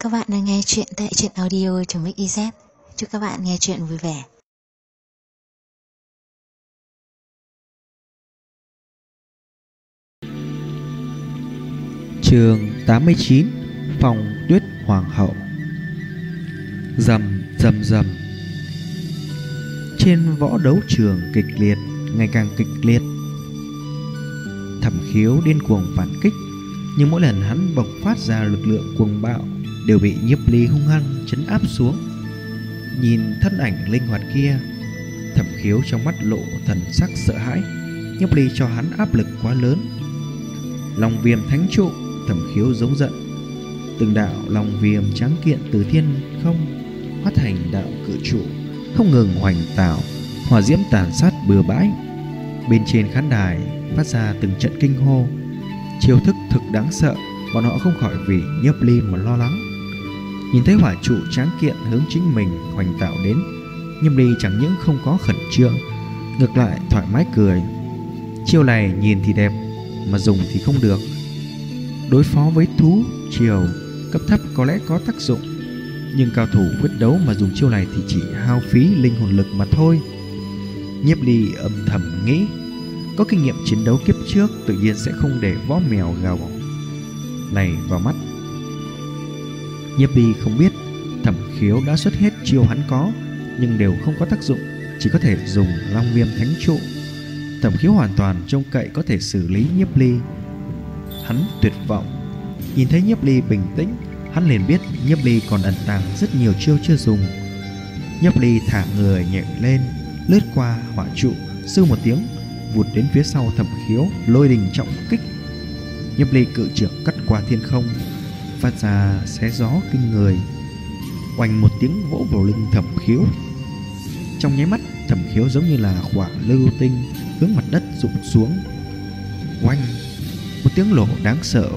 các bạn đang nghe chuyện tại truyện audio.mix.iz. Chúc các bạn nghe chuyện vui vẻ. Chương 89: Phong Tuyết Hoàng hậu. Rầm rầm rầm. Trên võ đấu trường kịch liệt, ngày càng kịch liệt. Thẩm Khiếu điên cuồng phản kích, nhưng mỗi lần hắn bộc phát ra lực lượng cuồng bạo đều bị Nhiếp Ly hung hăng trấn áp xuống. Nhìn thân ảnh linh hoạt kia, Thẩm Khiếu trong mắt lộ thần sắc sợ hãi. Nhiếp Ly cho hắn áp lực quá lớn. Long Viêm Thánh Trụ. Thẩm Khiếu giống giận. Từng đạo long viêm trắng kiện từ thiên không hóa thành đạo cự trụ, không ngừng hoành tạo, hỏa diễm tàn sát bừa bãi. Bên trên khán đài phát ra từng trận kinh hô. Chiêu thức thực đáng sợ, bọn họ không khỏi vì Nhiếp Ly mà lo lắng. Nhìn thấy hỏa trụ tráng kiện hướng chính mình hoành tạo đến, Nhiếp Ly chẳng những không có khẩn trương, ngược lại thoải mái cười. Chiêu này nhìn thì đẹp, mà dùng thì không được. Đối phó với thú triều cấp thấp có lẽ có tác dụng, nhưng cao thủ quyết đấu mà dùng chiêu này thì chỉ hao phí linh hồn lực mà thôi. Nhiếp Ly âm thầm nghĩ, có kinh nghiệm chiến đấu kiếp trước tự nhiên sẽ không để võ mèo gào này vào mắt. Nhiếp Ly không biết Thẩm Khiếu đã xuất hết chiêu hắn có, nhưng đều không có tác dụng, chỉ có thể dùng Long Viêm Thánh Trụ. Thẩm Khiếu hoàn toàn trông cậy có thể xử lý Nhiếp Ly. Hắn tuyệt vọng. Nhìn thấy Nhiếp Ly bình tĩnh, hắn liền biết Nhiếp Ly còn ẩn tàng rất nhiều chiêu chưa dùng. Nhiếp Ly thả người nhảy lên, lướt qua hỏa trụ, sư một tiếng vụt đến phía sau Thẩm Khiếu, lôi đình trọng kích. Nhiếp Ly cự trưởng cắt qua thiên không, phát ra xé gió kinh người. Oanh một tiếng vỗ vào lưng Thẩm Khiếu. Trong nháy mắt, Thẩm Khiếu giống như là quả lưu tinh hướng mặt đất rụng xuống. Oanh một tiếng nổ đáng sợ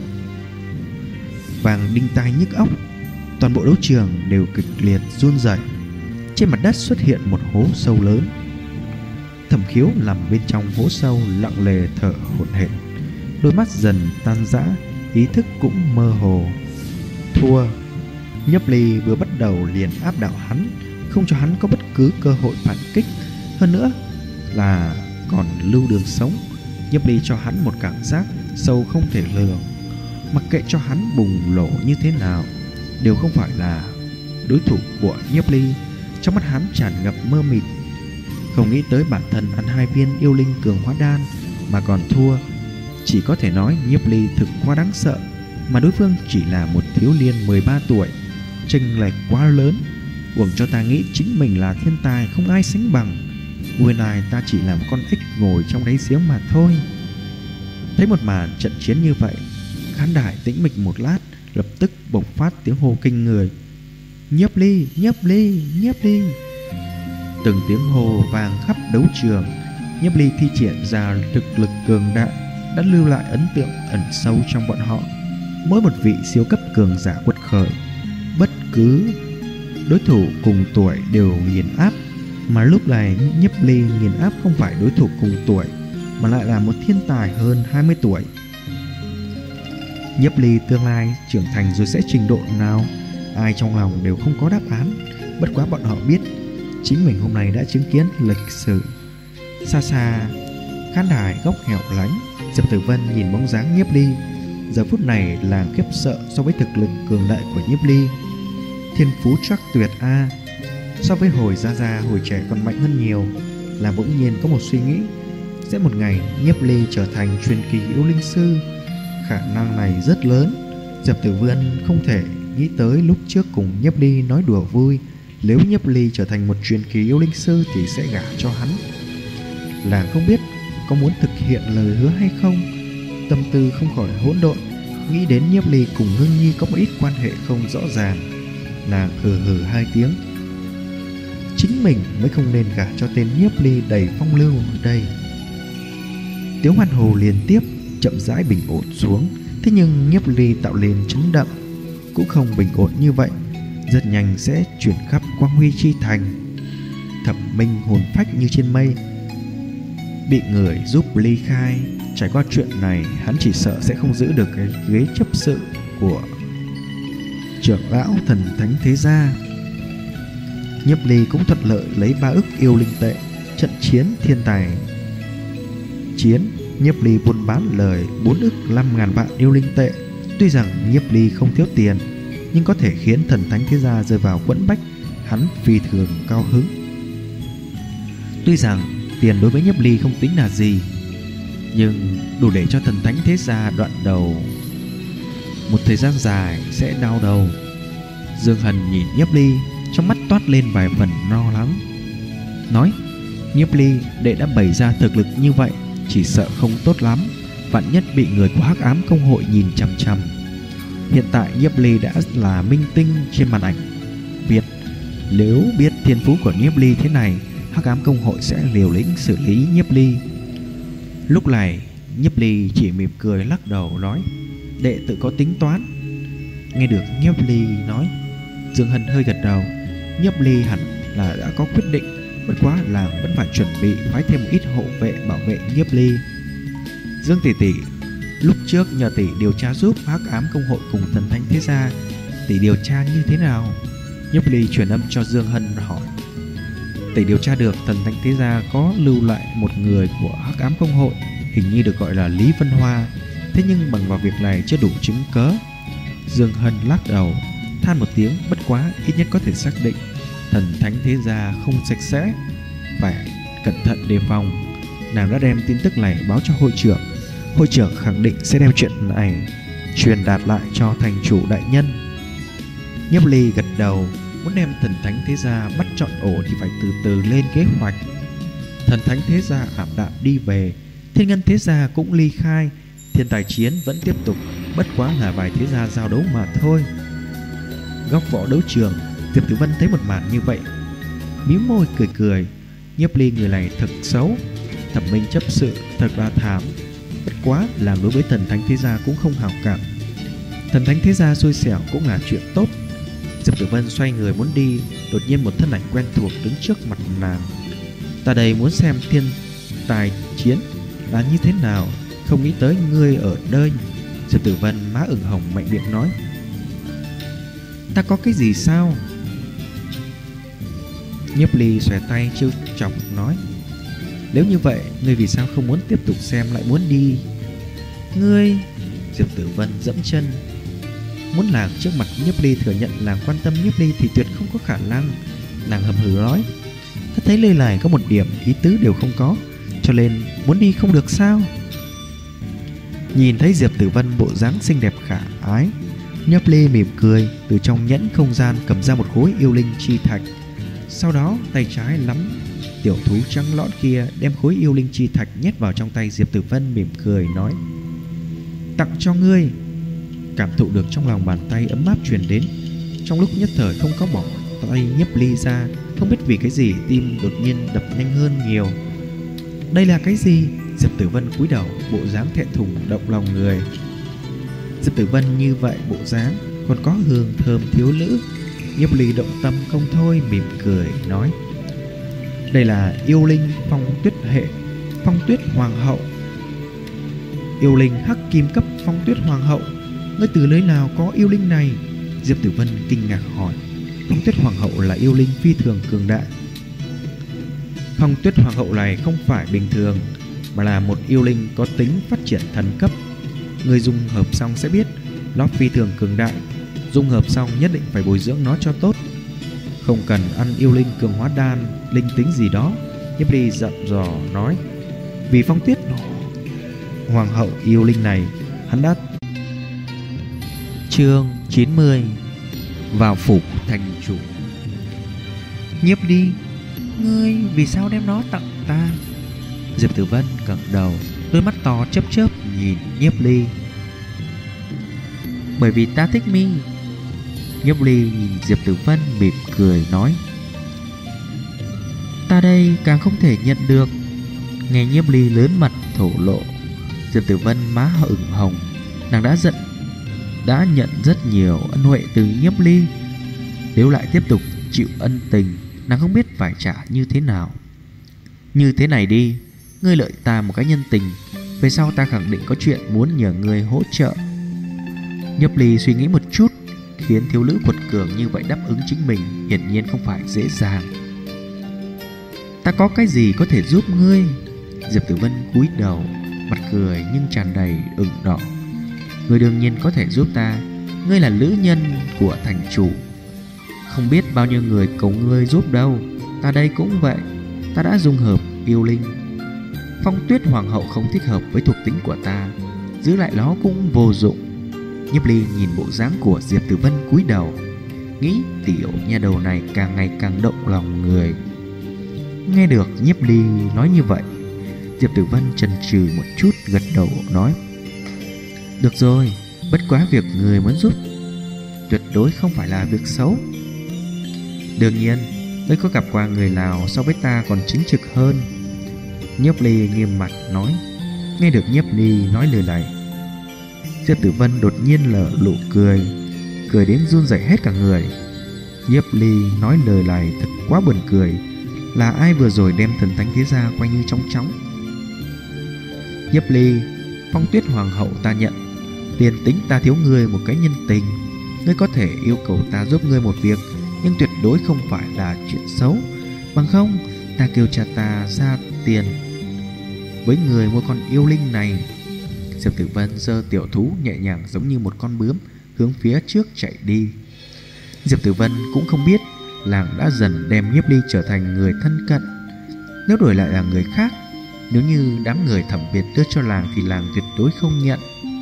vàng đinh tai nhức óc. Toàn bộ đấu trường đều kịch liệt run rẩy. Trên mặt đất xuất hiện một hố sâu lớn. Thẩm Khiếu nằm bên trong hố sâu, lặng lề thở hổn hển, đôi mắt dần tan rã, ý thức cũng mơ hồ. Thua. Nhiếp Ly vừa bắt đầu liền áp đảo hắn, không cho hắn có bất cứ cơ hội phản kích. Hơn nữa là còn lưu đường sống. Nhiếp Ly cho hắn một cảm giác sâu không thể lường. Mặc kệ cho hắn bùng nổ như thế nào, đều không phải là đối thủ của Nhiếp Ly. Trong mắt hắn tràn ngập mơ mịt. Không nghĩ tới bản thân ăn 2 viên yêu linh cường hóa đan mà còn thua. Chỉ có thể nói Nhiếp Ly thực quá đáng sợ, mà đối phương chỉ là một thiếu niên 13 tuổi. Chênh lệch quá lớn. Uổng cho ta nghĩ chính mình là thiên tài không ai sánh bằng. Nguyên lai ta chỉ là một con ếch ngồi trong đáy giếng mà thôi. Thấy một màn trận chiến như vậy, khán đài tĩnh mịch một lát, lập tức bộc phát tiếng hô kinh người. Nhiếp Ly, Nhiếp Ly, Nhiếp Ly. Từng tiếng hô vang khắp đấu trường. Nhiếp Ly thi triển ra thực lực cường đại đã lưu lại ấn tượng ẩn sâu trong bọn họ. Mỗi một vị siêu cấp cường giả quật khởi, bất cứ đối thủ cùng tuổi đều nghiền áp. Mà lúc này Nhiếp Ly nghiền áp không phải đối thủ cùng tuổi, mà lại là một thiên tài hơn 20 tuổi. Nhiếp Ly tương lai trưởng thành rồi sẽ trình độ nào, ai trong lòng đều không có đáp án. Bất quá bọn họ biết chính mình hôm nay đã chứng kiến lịch sử. Xa xa khán đài góc hẻo lánh, Diệp Tử Vân nhìn bóng dáng Nhiếp Ly. Giờ phút này là khiếp sợ so với thực lực cường đại của Nhiếp Ly. Thiên phú chắc tuyệt a. So với hồi Gia hồi trẻ còn mạnh hơn nhiều. Là bỗng nhiên có một suy nghĩ, sẽ một ngày Nhiếp Ly trở thành truyền kỳ yêu linh sư. Khả năng này rất lớn. Diệp Tử Vân không thể nghĩ tới lúc trước cùng Nhiếp Ly nói đùa vui, nếu Nhiếp Ly trở thành một truyền kỳ yêu linh sư thì sẽ gả cho hắn. Là không biết có muốn thực hiện lời hứa hay không. Tâm tư không khỏi hỗn độn. Nghĩ đến Nhiếp Ly cùng Ngưng Nhi có một ít quan hệ không rõ ràng, nàng hừ hừ 2 tiếng. Chính mình mới không nên gả cho tên Nhiếp Ly đầy phong lưu ở đây. Tiếng hoan hô liên tiếp chậm rãi bình ổn xuống. Thế nhưng Nhiếp Ly tạo nên chấn động cũng không bình ổn như vậy, rất nhanh sẽ chuyển khắp Quang Huy Chi Thành. Thẩm Minh hồn phách như trên mây, bị người giúp ly khai. Trải qua chuyện này, hắn chỉ sợ sẽ không giữ được cái ghế chấp sự của trưởng lão thần thánh thế gia. Nhiếp Ly cũng thuận lợi lấy 3 ức yêu linh tệ. Trận chiến thiên tài chiến, Nhiếp Ly buôn bán lời 4 ức 5.000 vạn yêu linh tệ. Tuy rằng Nhiếp Ly không thiếu tiền, nhưng có thể khiến thần thánh thế gia rơi vào quẫn bách, hắn phi thường cao hứng. Tuy rằng tiền đối với Nhiếp Ly không tính là gì, nhưng đủ để cho thần thánh thế gia đoạn đầu một thời gian dài sẽ đau đầu. Dương Hần nhìn Nhiếp Ly, trong mắt toát lên vài phần lo lắng, nói: Nhiếp Ly, đệ đã bày ra thực lực như vậy, chỉ sợ không tốt lắm, vạn nhất bị người của Hắc Ám Công Hội nhìn chằm chằm. Hiện tại Nhiếp Ly đã là minh tinh trên màn ảnh Việt, nếu biết thiên phú của Nhiếp Ly thế này, Hắc Ám Công Hội sẽ liều lĩnh xử lý Nhiếp Ly. Lúc này Nhiếp Ly chỉ mỉm cười lắc đầu nói: đệ tự có tính toán. Nghe được Nhiếp Ly nói, Dương Hân hơi gật đầu. Nhiếp Ly hẳn là đã có quyết định, bất quá là vẫn phải chuẩn bị phái thêm một ít hộ vệ bảo vệ Nhiếp Ly. Dương tỷ tỷ, lúc trước nhờ tỷ điều tra giúp Hắc Ám Công Hội cùng thần thánh thế gia, tỷ điều tra như thế nào? Nhiếp Ly truyền âm cho Dương Hân hỏi. Tỷ điều tra được thần thánh thế gia có lưu lại một người của Hắc Ám Công Hội, hình như được gọi là Lý Vân Hoa. Thế nhưng bằng vào việc này chưa đủ chứng cớ. Dương Hân lắc đầu than một tiếng, bất quá ít nhất có thể xác định thần thánh thế gia không sạch sẽ, phải cẩn thận đề phòng. Nàng đã đem tin tức này báo cho hội trưởng. Hội trưởng khẳng định sẽ đem chuyện này truyền đạt lại cho thành chủ đại nhân. Nhiếp Ly gật đầu, muốn đem thần thánh thế gia bắt trọn ổ thì phải từ từ lên kế hoạch. Thần thánh thế gia ảm đạm đi về, thiên ngân thế gia cũng ly khai, thiên tài chiến vẫn tiếp tục, bất quá là vài thế gia giao đấu mà thôi. Góc võ đấu trường, Diệp Tử Vân thấy một màn như vậy, mím môi cười cười. Nhiếp Ly người này thật xấu, Thẩm Minh chấp sự thật là thảm, bất quá làm đối với thần thánh thế gia cũng không hảo cảm. Thần thánh thế gia xui xẻo cũng là chuyện tốt. Diệp Tử Vân xoay người muốn đi, đột nhiên một thân ảnh quen thuộc đứng trước mặt nàng. Ta đây muốn xem thiên tài chiến là như thế nào, không nghĩ tới ngươi ở đây. Diệp Tử Vân má ửng hồng mạnh miệng nói: ta có cái gì sao? Nhiếp Ly xòe tay trêu chọc nói: nếu như vậy, ngươi vì sao không muốn tiếp tục xem lại muốn đi? Ngươi... Diệp Tử Vân dẫm chân. Muốn nàng trước mặt Nhiếp Ly thừa nhận nàng quan tâm Nhiếp Ly thì tuyệt không có khả năng. Nàng hầm hừ nói: ta thấy lời này có một điểm ý tứ đều không có, cho nên muốn đi không được sao? Nhìn thấy Diệp Tử Vân bộ dáng xinh đẹp khả ái, Nhiếp Ly mỉm cười, từ trong nhẫn không gian cầm ra một khối yêu linh chi thạch. Sau đó tay trái nắm tiểu thú trắng lõn kia, đem khối yêu linh chi thạch nhét vào trong tay Diệp Tử Vân, mỉm cười nói: tặng cho ngươi. Cảm thụ được trong lòng bàn tay ấm áp truyền đến, trong lúc nhất thời không có bỏ tay Nhiếp Ly ra, không biết vì cái gì tim đột nhiên đập nhanh hơn nhiều. Đây là cái gì? Diệp Tử Vân cúi đầu, bộ dáng thẹn thùng động lòng người. Diệp Tử Vân như vậy bộ dáng còn có hương thơm thiếu nữ. Nhiếp Ly động tâm không thôi, mỉm cười nói: đây là yêu linh phong tuyết hệ, phong tuyết hoàng hậu. Yêu linh hắc kim cấp phong tuyết hoàng hậu, ngươi từ nơi nào có yêu linh này? Diệp Tử Vân kinh ngạc hỏi. Phong tuyết hoàng hậu là yêu linh phi thường cường đại. Phong tuyết hoàng hậu này không phải bình thường, mà là một yêu linh có tính phát triển thần cấp. Người dung hợp xong sẽ biết, nó phi thường cường đại. Dung hợp xong nhất định phải bồi dưỡng nó cho tốt, không cần ăn yêu linh cường hóa đan, linh tính gì đó. Nhiếp Ly dặn dò nói: vì phong tuyết hoàng hậu yêu linh này, hắn đã... Chương 90: vào phủ thành chủ. Nhiếp Ly, ngươi vì sao đem nó tặng ta? Diệp Tử Vân ngẩng đầu, đôi mắt to chớp chớp nhìn Nhiếp Ly. Bởi vì ta thích mi. Nhiếp Ly nhìn Diệp Tử Vân mỉm cười nói: ta đây càng không thể nhận được. Nghe Nhiếp Ly lớn mặt thổ lộ, Diệp Tử Vân má ửng hồng. Nàng đã nhận rất nhiều ân huệ từ Nhiếp Ly, nếu lại tiếp tục chịu ân tình, nàng không biết phải trả như thế nào. Như thế này đi, ngươi lợi ta một cái nhân tình, về sau ta khẳng định có chuyện muốn nhờ ngươi hỗ trợ. Nhiếp Ly suy nghĩ một chút, khiến thiếu nữ quật cường như vậy đáp ứng chính mình hiển nhiên không phải dễ dàng. Ta có cái gì có thể giúp ngươi? Diệp Tử Vân cúi đầu, mặt cười nhưng tràn đầy ửng đỏ. Ngươi đương nhiên có thể giúp ta. Ngươi là nữ nhân của thành chủ, không biết bao nhiêu người cầu ngươi giúp đâu. Ta đây cũng vậy. Ta đã dung hợp yêu linh. Phong Tuyết Hoàng hậu không thích hợp với thuộc tính của ta, giữ lại nó cũng vô dụng. Nhiếp Ly nhìn bộ dáng của Diệp Tử Vân cúi đầu, nghĩ tiểu nha đầu này càng ngày càng động lòng người. Nghe được Nhiếp Ly nói như vậy, Diệp Tử Vân chần chừ một chút, gật đầu nói: được rồi, bất quá việc người muốn giúp tuyệt đối không phải là việc xấu. Đương nhiên, ngươi có gặp qua người nào so với ta còn chính trực hơn? Nhiếp Ly nghiêm mặt nói. Nghe được Nhiếp Ly nói lời này, Diệp Tử Vân đột nhiên nở nụ cười, cười đến run rẩy hết cả người. Nhiếp Ly nói lời này thật quá buồn cười. Là ai vừa rồi đem thần thánh thế gia quay như chóng chóng? Nhiếp Ly, Phong Tuyết Hoàng hậu ta nhận. Liền tính ta thiếu ngươi một cái nhân tình, ngươi có thể yêu cầu ta giúp ngươi một việc, nhưng tuyệt đối không phải là chuyện xấu. Bằng không, ta kêu cha ta ra tiền với người mua con yêu linh này. Diệp Tử Vân giơ tiểu thú nhẹ nhàng giống như một con bướm hướng phía trước chạy đi. Diệp Tử Vân cũng không biết làng đã dần đem Nhiếp Ly trở thành người thân cận. Nếu đổi lại là người khác, nếu như đám người Thẩm Việt đưa cho làng thì làng tuyệt đối không nhận.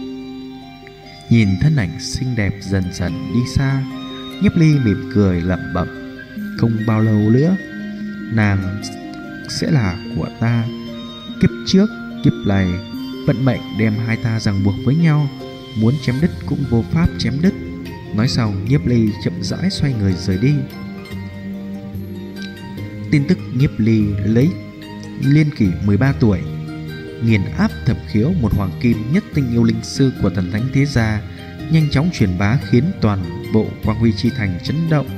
Nhìn thân ảnh xinh đẹp dần dần đi xa, Nhiếp Ly mỉm cười lẩm bẩm: không bao lâu nữa nàng sẽ là của ta. Kiếp trước, kiếp này, vận mệnh đem hai ta ràng buộc với nhau, muốn chém đứt cũng vô pháp chém đứt. Nói xong, Nhiếp Ly chậm rãi xoay người rời đi. Tin tức Nhiếp Ly lấy niên kỷ 13 tuổi nghiền áp thập khiếu, một hoàng kim nhất tinh yêu linh sư của thần thánh thế gia, nhanh chóng truyền bá khiến toàn bộ Quang Huy Chi Thành chấn động.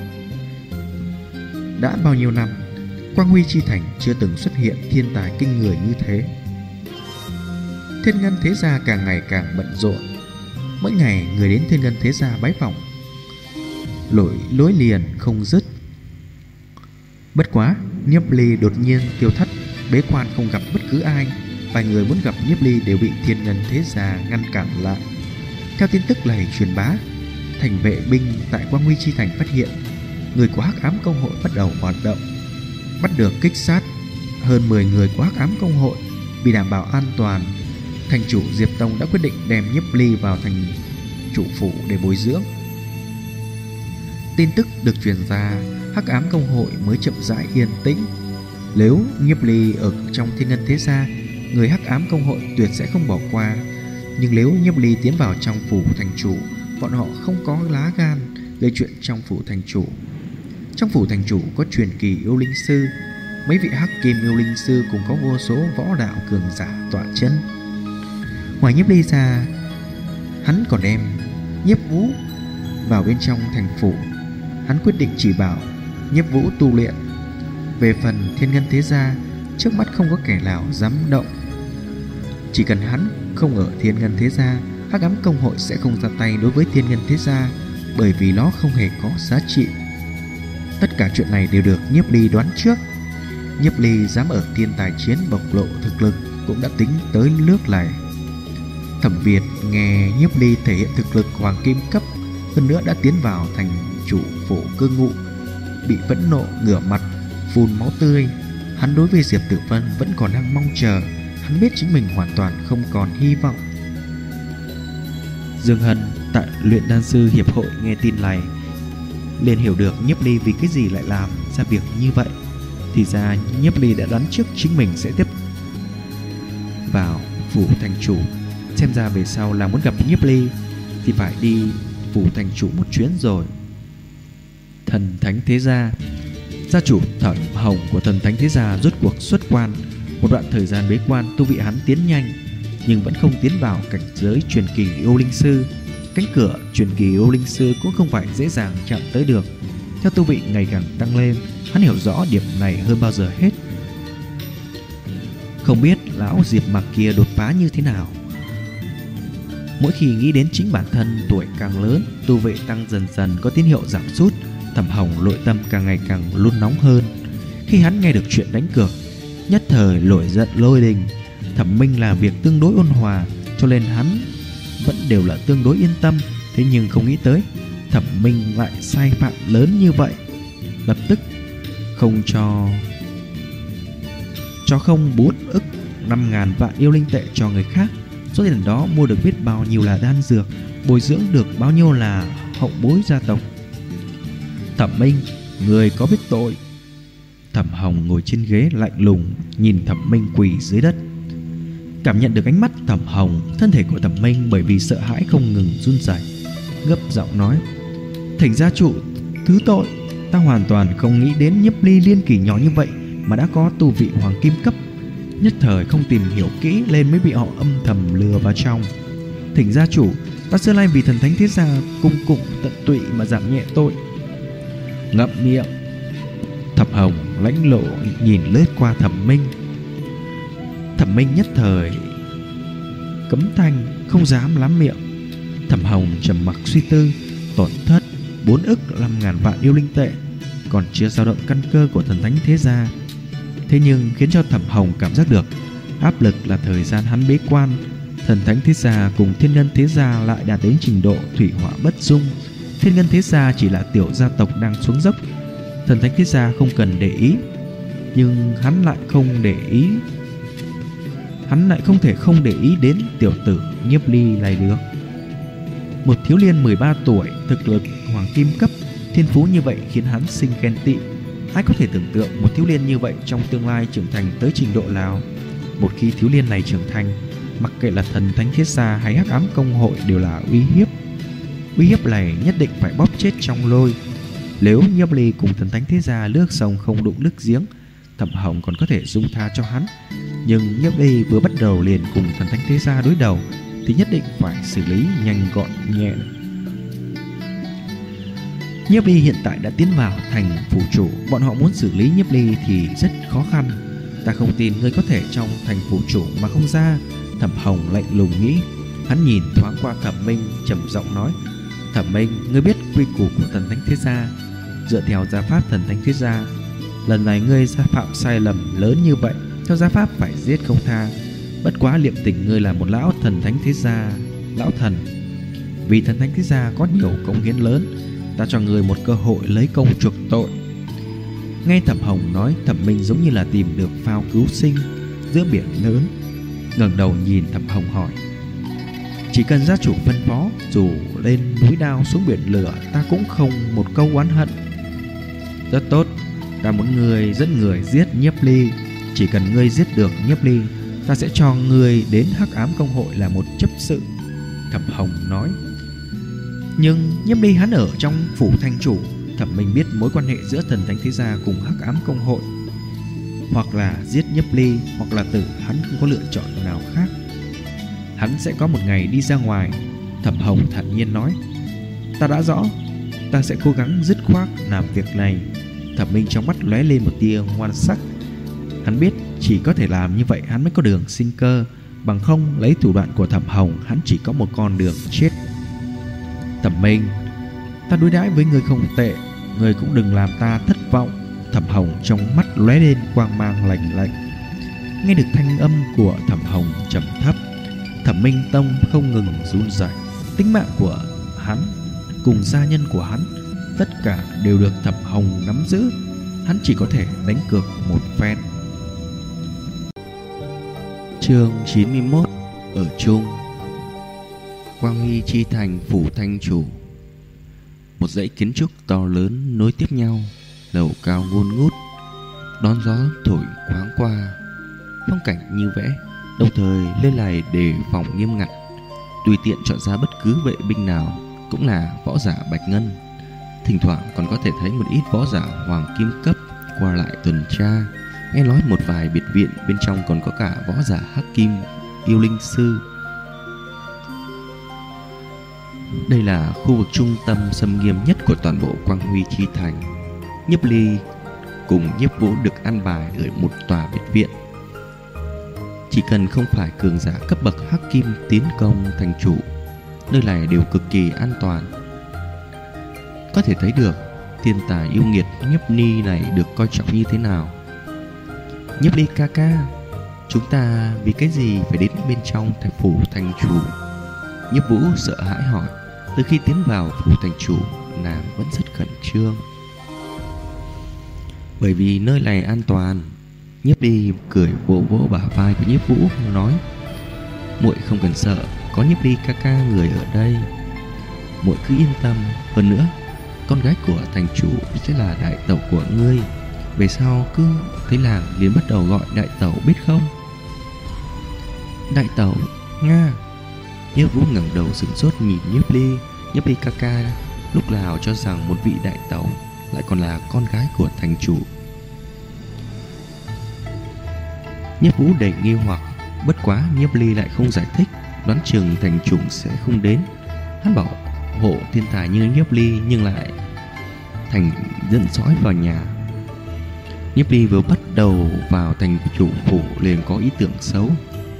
Đã bao nhiêu năm, Quang Huy Chi Thành chưa từng xuất hiện thiên tài kinh người như thế. Thiên Ngân thế gia càng ngày càng bận rộn. Mỗi ngày người đến Thiên Ngân thế gia bái phỏng lối liền không dứt. Bất quá, Nhiếp Ly đột nhiên tiêu thất, bế quan không gặp bất cứ ai. Vài người muốn gặp Nhiếp Ly đều bị Thiên Ngân thế gia ngăn cản lại. Theo tin tức này truyền bá, thành vệ binh tại Quang Huy Chi Thành phát hiện người của Hắc Ám Công hội bắt đầu hoạt động, bắt được kích sát hơn 10 người của Hắc Ám Công hội. Vì đảm bảo an toàn, thành chủ Diệp Tông đã quyết định đem Nhiếp Ly vào thành chủ phủ để bồi dưỡng. Tin tức được truyền ra, Hắc Ám Công hội mới chậm rãi yên tĩnh. Nếu Nhiếp Ly ở trong Thiên Ngân thế gia, người Hắc Ám Công hội tuyệt sẽ không bỏ qua. Nhưng nếu Nhiếp Ly tiến vào trong phủ thành chủ, bọn họ không có lá gan gây chuyện trong phủ thành chủ. Trong phủ thành chủ có truyền kỳ yêu linh sư, mấy vị hắc kim yêu linh sư cùng có vô số võ đạo cường giả tọa chân. Ngoài Nhiếp Ly ra, hắn còn đem Nhiếp Vũ vào bên trong thành phủ. Hắn quyết định chỉ bảo Nhiếp Vũ tu luyện. Về phần Thiên Ngân thế gia, trước mắt không có kẻ nào dám động. Chỉ cần hắn không ở Thiên Ngân thế gia, Hắc Ám Công hội sẽ không ra tay đối với Thiên Ngân thế gia, bởi vì nó không hề có giá trị. Tất cả chuyện này đều được Nhiếp Ly đoán trước. Nhiếp Ly dám ở Thiên Tài Chiến bộc lộ thực lực cũng đã tính tới nước này. Thẩm Việt nghe Nhiếp Ly thể hiện thực lực hoàng kim cấp, hơn nữa đã tiến vào thành chủ phủ cư ngụ, bị phẫn nộ ngửa mặt phun máu tươi. Hắn đối với Diệp Tử Vân vẫn còn đang mong chờ. Hắn biết chính mình hoàn toàn không còn hy vọng. Dương Hân tại luyện đan sư hiệp hội nghe tin này liền hiểu được Nhiếp Ly vì cái gì lại làm ra việc như vậy. Thì ra Nhiếp Ly đã đoán trước chính mình sẽ tiếp vào phủ thành chủ. Xem ra về sau là muốn gặp Nhiếp Ly thì phải đi phủ thành chủ một chuyến rồi. Thần Thánh thế gia, gia chủ Thẩm Hồng của Thần Thánh thế gia rốt cuộc xuất quan. Một đoạn thời gian bế quan, tu vị hắn tiến nhanh nhưng vẫn không tiến vào cảnh giới truyền kỳ yêu linh sư. Cánh cửa truyền kỳ yêu linh sư cũng không phải dễ dàng chạm tới được. Theo tu vị ngày càng tăng lên, hắn hiểu rõ điểm này hơn bao giờ hết. Không biết lão Diệp Mạc kia đột phá như thế nào. Mỗi khi nghĩ đến chính bản thân tuổi càng lớn, tu vị tăng dần dần có tín hiệu giảm sút, Thẩm Hồng nội tâm càng ngày càng luôn nóng hơn. Khi hắn nghe được chuyện đánh cược, nhất thời nổi giận lôi đình. Thẩm Minh làm việc tương đối ôn hòa, cho nên hắn vẫn đều là tương đối yên tâm. Thế nhưng không nghĩ tới Thẩm Minh lại sai phạm lớn như vậy. Lập tức không cho không 4 ức 5.000 vạn yêu linh tệ cho người khác. Số tiền đó mua được biết bao nhiêu là đan dược, bồi dưỡng được bao nhiêu là hậu bối gia tộc. Thẩm Minh, người có biết tội? Thẩm Hồng ngồi trên ghế lạnh lùng nhìn Thẩm Minh quỳ dưới đất. Cảm nhận được ánh mắt Thẩm Hồng, thân thể của Thẩm Minh bởi vì sợ hãi không ngừng run rẩy, gấp giọng nói: Thỉnh gia chủ thứ tội, ta hoàn toàn không nghĩ đến Nhiếp Ly niên kỷ nhỏ như vậy mà đã có tu vị hoàng kim cấp. Nhất thời không tìm hiểu kỹ lên mới bị họ âm thầm lừa vào trong. Thỉnh gia chủ, ta xưa nay vì thần thánh thế gia cung cụng tận tụy mà giảm nhẹ tội. Ngậm miệng. Thẩm Hồng lãnh lộ nhìn lướt qua Thẩm Minh. Thẩm Minh nhất thời cấm thanh, không dám lắm miệng. Thẩm Hồng trầm mặc suy tư. Tổn thất 4 ức 5.000 vạn yêu linh tệ còn chưa dao động căn cơ của thần thánh thế gia. Thế nhưng khiến cho Thẩm Hồng cảm giác được áp lực là thời gian hắn bế quan. Thần thánh thế gia cùng thiên ngân thế gia lại đạt đến trình độ thủy hỏa bất dung. Thiên ngân thế gia chỉ là tiểu gia tộc đang xuống dốc, thần thánh thế gia không cần để ý. Nhưng hắn lại không thể không để ý đến tiểu tử Nhiếp Ly này được. Một thiếu niên 13 tuổi, thực lực hoàng kim cấp, thiên phú như vậy khiến hắn sinh ghen tị. Ai có thể tưởng tượng một thiếu niên như vậy trong tương lai trưởng thành tới trình độ nào? Một khi thiếu niên này trưởng thành, mặc kệ là thần thánh thiết gia hay hắc ám công hội đều là uy hiếp. Uy hiếp này nhất định phải bóp chết trong lôi. Nếu Nhiếp Ly cùng thần thánh thế gia nước sông không đụng nước giếng, Thẩm Hồng còn có thể dung tha cho hắn. Nhưng Nhiếp Ly vừa bắt đầu liền cùng thần thánh thế gia đối đầu thì nhất định phải xử lý nhanh gọn nhẹ. Nhiếp Ly hiện tại đã tiến vào thành phủ chủ, bọn họ muốn xử lý Nhiếp Ly thì rất khó khăn. Ta không tin ngươi có thể trong thành phủ chủ mà không ra. Thẩm Hồng lạnh lùng nghĩ. Hắn nhìn thoáng qua Thẩm Minh, trầm giọng nói: Thẩm Minh, ngươi biết quy củ của thần thánh thế gia. Dựa theo gia pháp thần thánh thế gia, lần này ngươi gia phạm sai lầm lớn như vậy, theo gia pháp phải giết không tha. Bất quá liệm tình ngươi là một lão thần thánh thế gia, lão thần. Vì thần thánh thế gia có nhiều công hiến lớn, ta cho ngươi một cơ hội lấy công chuộc tội. Nghe Thẩm Hồng nói, Thẩm Minh giống như là tìm được phao cứu sinh giữa biển lớn, ngẩng đầu nhìn Thẩm Hồng hỏi: Chỉ cần gia chủ phân phó, dù lên núi đao xuống biển lửa, ta cũng không một câu oán hận. Rất tốt, ta muốn ngươi dẫn người giết Nhiếp Ly. Chỉ cần ngươi giết được Nhiếp Ly, ta sẽ cho ngươi đến hắc ám công hội là một chấp sự. Thẩm Hồng nói. Nhưng Nhiếp Ly hắn ở trong phủ thành chủ. Thẩm Minh biết mối quan hệ giữa thần thánh thế gia cùng hắc ám công hội, hoặc là giết Nhiếp Ly, hoặc là tử, hắn không có lựa chọn nào khác. Hắn sẽ có một ngày đi ra ngoài. Thẩm Hồng thản nhiên nói: Ta đã rõ, ta sẽ cố gắng dứt khoát làm việc này. Thẩm Minh trong mắt lóe lên một tia ngoan sắc. Hắn biết chỉ có thể làm như vậy hắn mới có đường sinh cơ, bằng không lấy thủ đoạn của Thẩm Hồng hắn chỉ có một con đường chết. Thẩm Minh, ta đối đãi với người không tệ, người cũng đừng làm ta thất vọng. Thẩm Hồng trong mắt lóe lên quang mang lạnh lạnh. Nghe được thanh âm của Thẩm Hồng trầm thấp, Thẩm Minh Tông không ngừng run rẩy. Tính mạng của hắn cùng gia nhân của hắn tất cả đều được Thẩm Hồng nắm giữ. Hắn chỉ có thể đánh cược một phen. Chương 91. Ở chung. Quang Huy chi thành phủ thanh chủ. Một dãy kiến trúc to lớn nối tiếp nhau, lầu cao ngôn ngút, đón gió thổi thoáng qua. Phong cảnh như vẽ, đồng thời lên lài đề phòng nghiêm ngặt. Tùy tiện chọn ra bất cứ vệ binh nào cũng là võ giả bạch ngân. Thỉnh thoảng còn có thể thấy một ít võ giả hoàng kim cấp qua lại tuần tra. Nghe nói một vài biệt viện bên trong còn có cả võ giả hắc kim yêu linh sư. Đây là khu vực trung tâm xâm nghiêm nhất của toàn bộ Quang Huy chi thành. Nhiếp Ly cùng Nhiếp Vũ được an bài ở một tòa biệt viện. Chỉ cần không phải cường giả cấp bậc hắc kim tiến công thành chủ nơi này đều cực kỳ an toàn. Có thể thấy được thiên tài yêu nghiệt Nhiếp Ly này được coi trọng như thế nào. Nhiếp Ly ca ca, chúng ta vì cái gì phải đến bên trong thành phủ thành chủ? Nhiếp Vũ sợ hãi hỏi. Từ khi tiến vào phủ thành chủ, nàng vẫn rất khẩn trương. Bởi vì nơi này an toàn. Nhiếp Ly cười vỗ vỗ bả vai của Nhiếp Vũ nói, muội không cần sợ, có Nhiếp Ly ca ca người ở đây, muội cứ yên tâm. Hơn nữa, con gái của thành chủ sẽ là đại tẩu của ngươi. Về sau cứ thấy làng liền bắt đầu gọi đại tẩu, biết không? Đại tẩu, Nga. Nhiếp Vũ ngẩng đầu sửng sốt nhìn Nhiếp Ly. Nhiếp Ly ca ca lúc nào cho rằng một vị đại tẩu lại còn là con gái của thành chủ. Nhiếp Vũ đầy nghi hoặc, bất quá Nhiếp Ly lại không giải thích, đoán chừng thành chủ sẽ không đến. Hắn bảo hộ thiên tài như Nhiếp Ly nhưng lại thành dẫn dõi vào nhà. Nhiếp Ly vừa bắt đầu vào thành chủ phủ liền có ý tưởng xấu.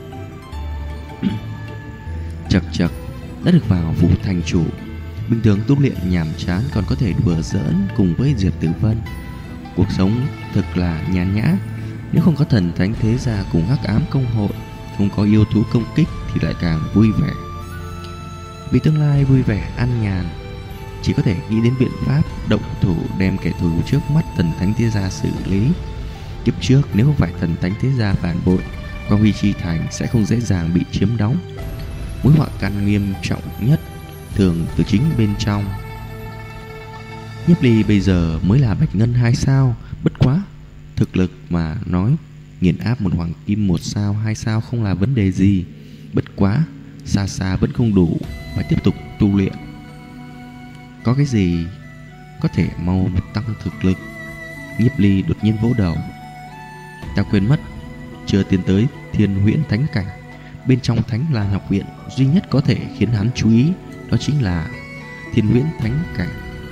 Chật chật, đã được vào phủ thành chủ, bình thường tu luyện nhàm chán còn có thể đùa giỡn cùng với Diệp Tử Vân. Cuộc sống thật là nhàn nhã. Nếu không có thần thánh thế gia cùng hắc ám công hội, không có yêu thú công kích thì lại càng vui vẻ. Vì tương lai vui vẻ an nhàn, chỉ có thể nghĩ đến biện pháp động thủ đem kẻ thù trước mắt thần thánh thế gia xử lý. Kiếp trước nếu không phải thần thánh thế gia phản bội, Quang Huy Chi Thành sẽ không dễ dàng bị chiếm đóng. Mối họa căn nghiêm trọng nhất thường từ chính bên trong. Nhiếp Ly bây giờ mới là Bạch Ngân 2 sao, bất quá thực lực mà nói, nghiền áp một hoàng kim 1 sao 2 sao không là vấn đề gì. Bất quá xa xa vẫn không đủ, phải tiếp tục tu luyện. Có cái gì có thể mau tăng thực lực? Nhiếp Ly đột nhiên vỗ đầu. Ta quên mất, chưa tiến tới Thiên Huyễn Thánh Cảnh. Bên trong Thánh Lan học viện, duy nhất có thể khiến hắn chú ý đó chính là Thiên Huyễn Thánh Cảnh.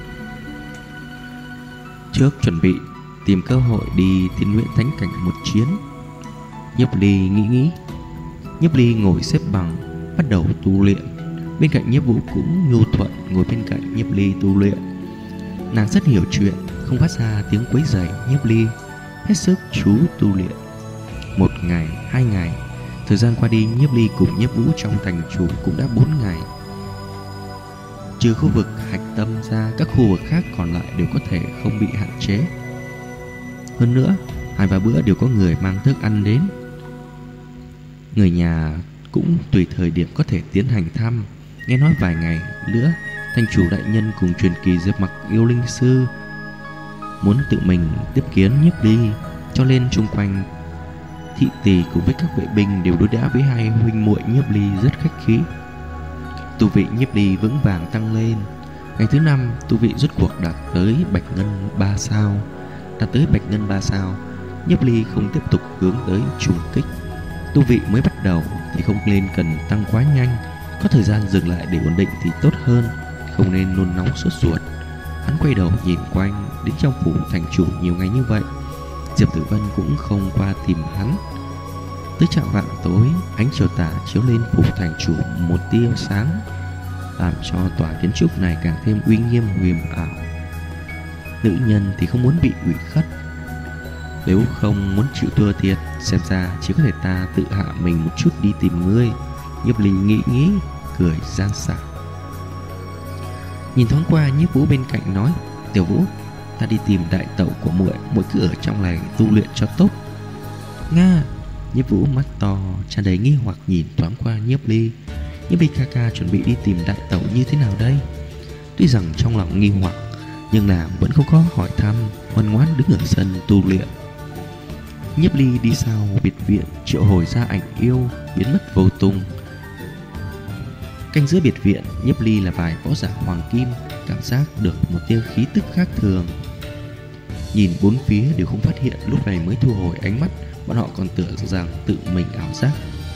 Trước chuẩn bị tìm cơ hội đi Thiên Huyễn Thánh Cảnh một chuyến. Nhiếp Ly nghĩ. Nhiếp Ly ngồi xếp bằng, bắt đầu tu luyện. Bên cạnh Nhiếp Vũ cũng nhu thuận ngồi bên cạnh Nhiếp Ly tu luyện. Nàng rất hiểu chuyện, không phát ra tiếng quấy rầy Nhiếp Ly, hết sức chú tu luyện. 1 ngày, 2 ngày, thời gian qua đi, Nhiếp Ly cùng Nhiếp Vũ trong thành chủ cũng đã 4 ngày. Trừ khu vực hạch tâm ra, các khu vực khác còn lại đều có thể không bị hạn chế. Hơn nữa, 2-3 bữa đều có người mang thức ăn đến. Người nhà cũng tùy thời điểm có thể tiến hành thăm. Nghe nói vài ngày nữa, thành chủ đại nhân cùng truyền kỳ Diệp Mặc yêu linh sư muốn tự mình tiếp kiến Nhiếp Ly, cho nên chung quanh thị tỳ cùng với các vệ binh đều đối đãi với hai huynh muội Nhiếp Ly rất khách khí. Tu vị Nhiếp Ly vững vàng tăng lên. Ngày thứ 5, tu vị rốt cuộc đạt tới Bạch Ngân 3 sao. Đạt tới Bạch Ngân 3 sao, Nhiếp Ly không tiếp tục hướng tới trùng kích. Tu vị mới bắt đầu thì không nên cần tăng quá nhanh, có thời gian dừng lại để ổn định thì tốt hơn, không nên nôn nóng sốt ruột. Hắn quay đầu nhìn quanh, đến trong phủ thành chủ nhiều ngày như vậy, Diệp Tử Vân cũng không qua tìm hắn. Tới chạng vạng tối, ánh chiều tà chiếu lên phủ thành chủ một tia sáng, làm cho tòa kiến trúc này càng thêm uy nghiêm huyền ảo. Nữ nhân thì không muốn bị ủy khuất, nếu không muốn chịu thua thiệt, xem ra chỉ có thể ta tự hạ mình một chút đi tìm ngươi. Nhiếp Ly nghĩ, cười gian xảo. Nhìn thoáng qua, Nhiếp Vũ bên cạnh nói, Tiểu Vũ, ta đi tìm đại tẩu của muội, muội cứ ở trong này tu luyện cho tốt. Nga. Nhiếp Vũ mắt to tràn đầy nghi hoặc nhìn thoáng qua Nhiếp Ly. Nhiếp Ly ca ca chuẩn bị đi tìm đại tẩu như thế nào đây? Tuy rằng trong lòng nghi hoặc, nhưng nàng vẫn không có hỏi thăm, ngoan ngoãn đứng ở sân tu luyện. Nhiếp Ly đi sau biệt viện, triệu hồi ra ảnh yêu biến mất vô tung. Canh giữa biệt viện, Nhiếp Ly là vài võ giả hoàng kim cảm giác được một tia khí tức khác thường. Nhìn bốn phía đều không phát hiện, lúc này mới thu hồi ánh mắt. Bọn họ còn tưởng rằng tự mình ảo giác.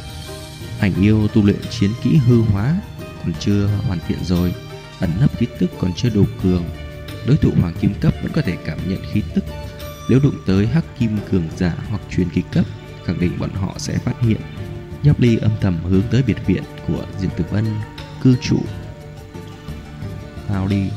Ảnh yêu tu luyện chiến kỹ hư hóa còn chưa hoàn thiện rồi, ẩn nấp khí tức còn chưa đủ cường. Đối thủ hoàng kim cấp vẫn có thể cảm nhận khí tức. Nếu đụng tới hắc kim cường giả hoặc truyền kỳ cấp, khẳng định bọn họ sẽ phát hiện. Nhiếp Ly âm thầm hướng tới biệt viện của Diệp Tử Vân, cư trụ. Vào đi.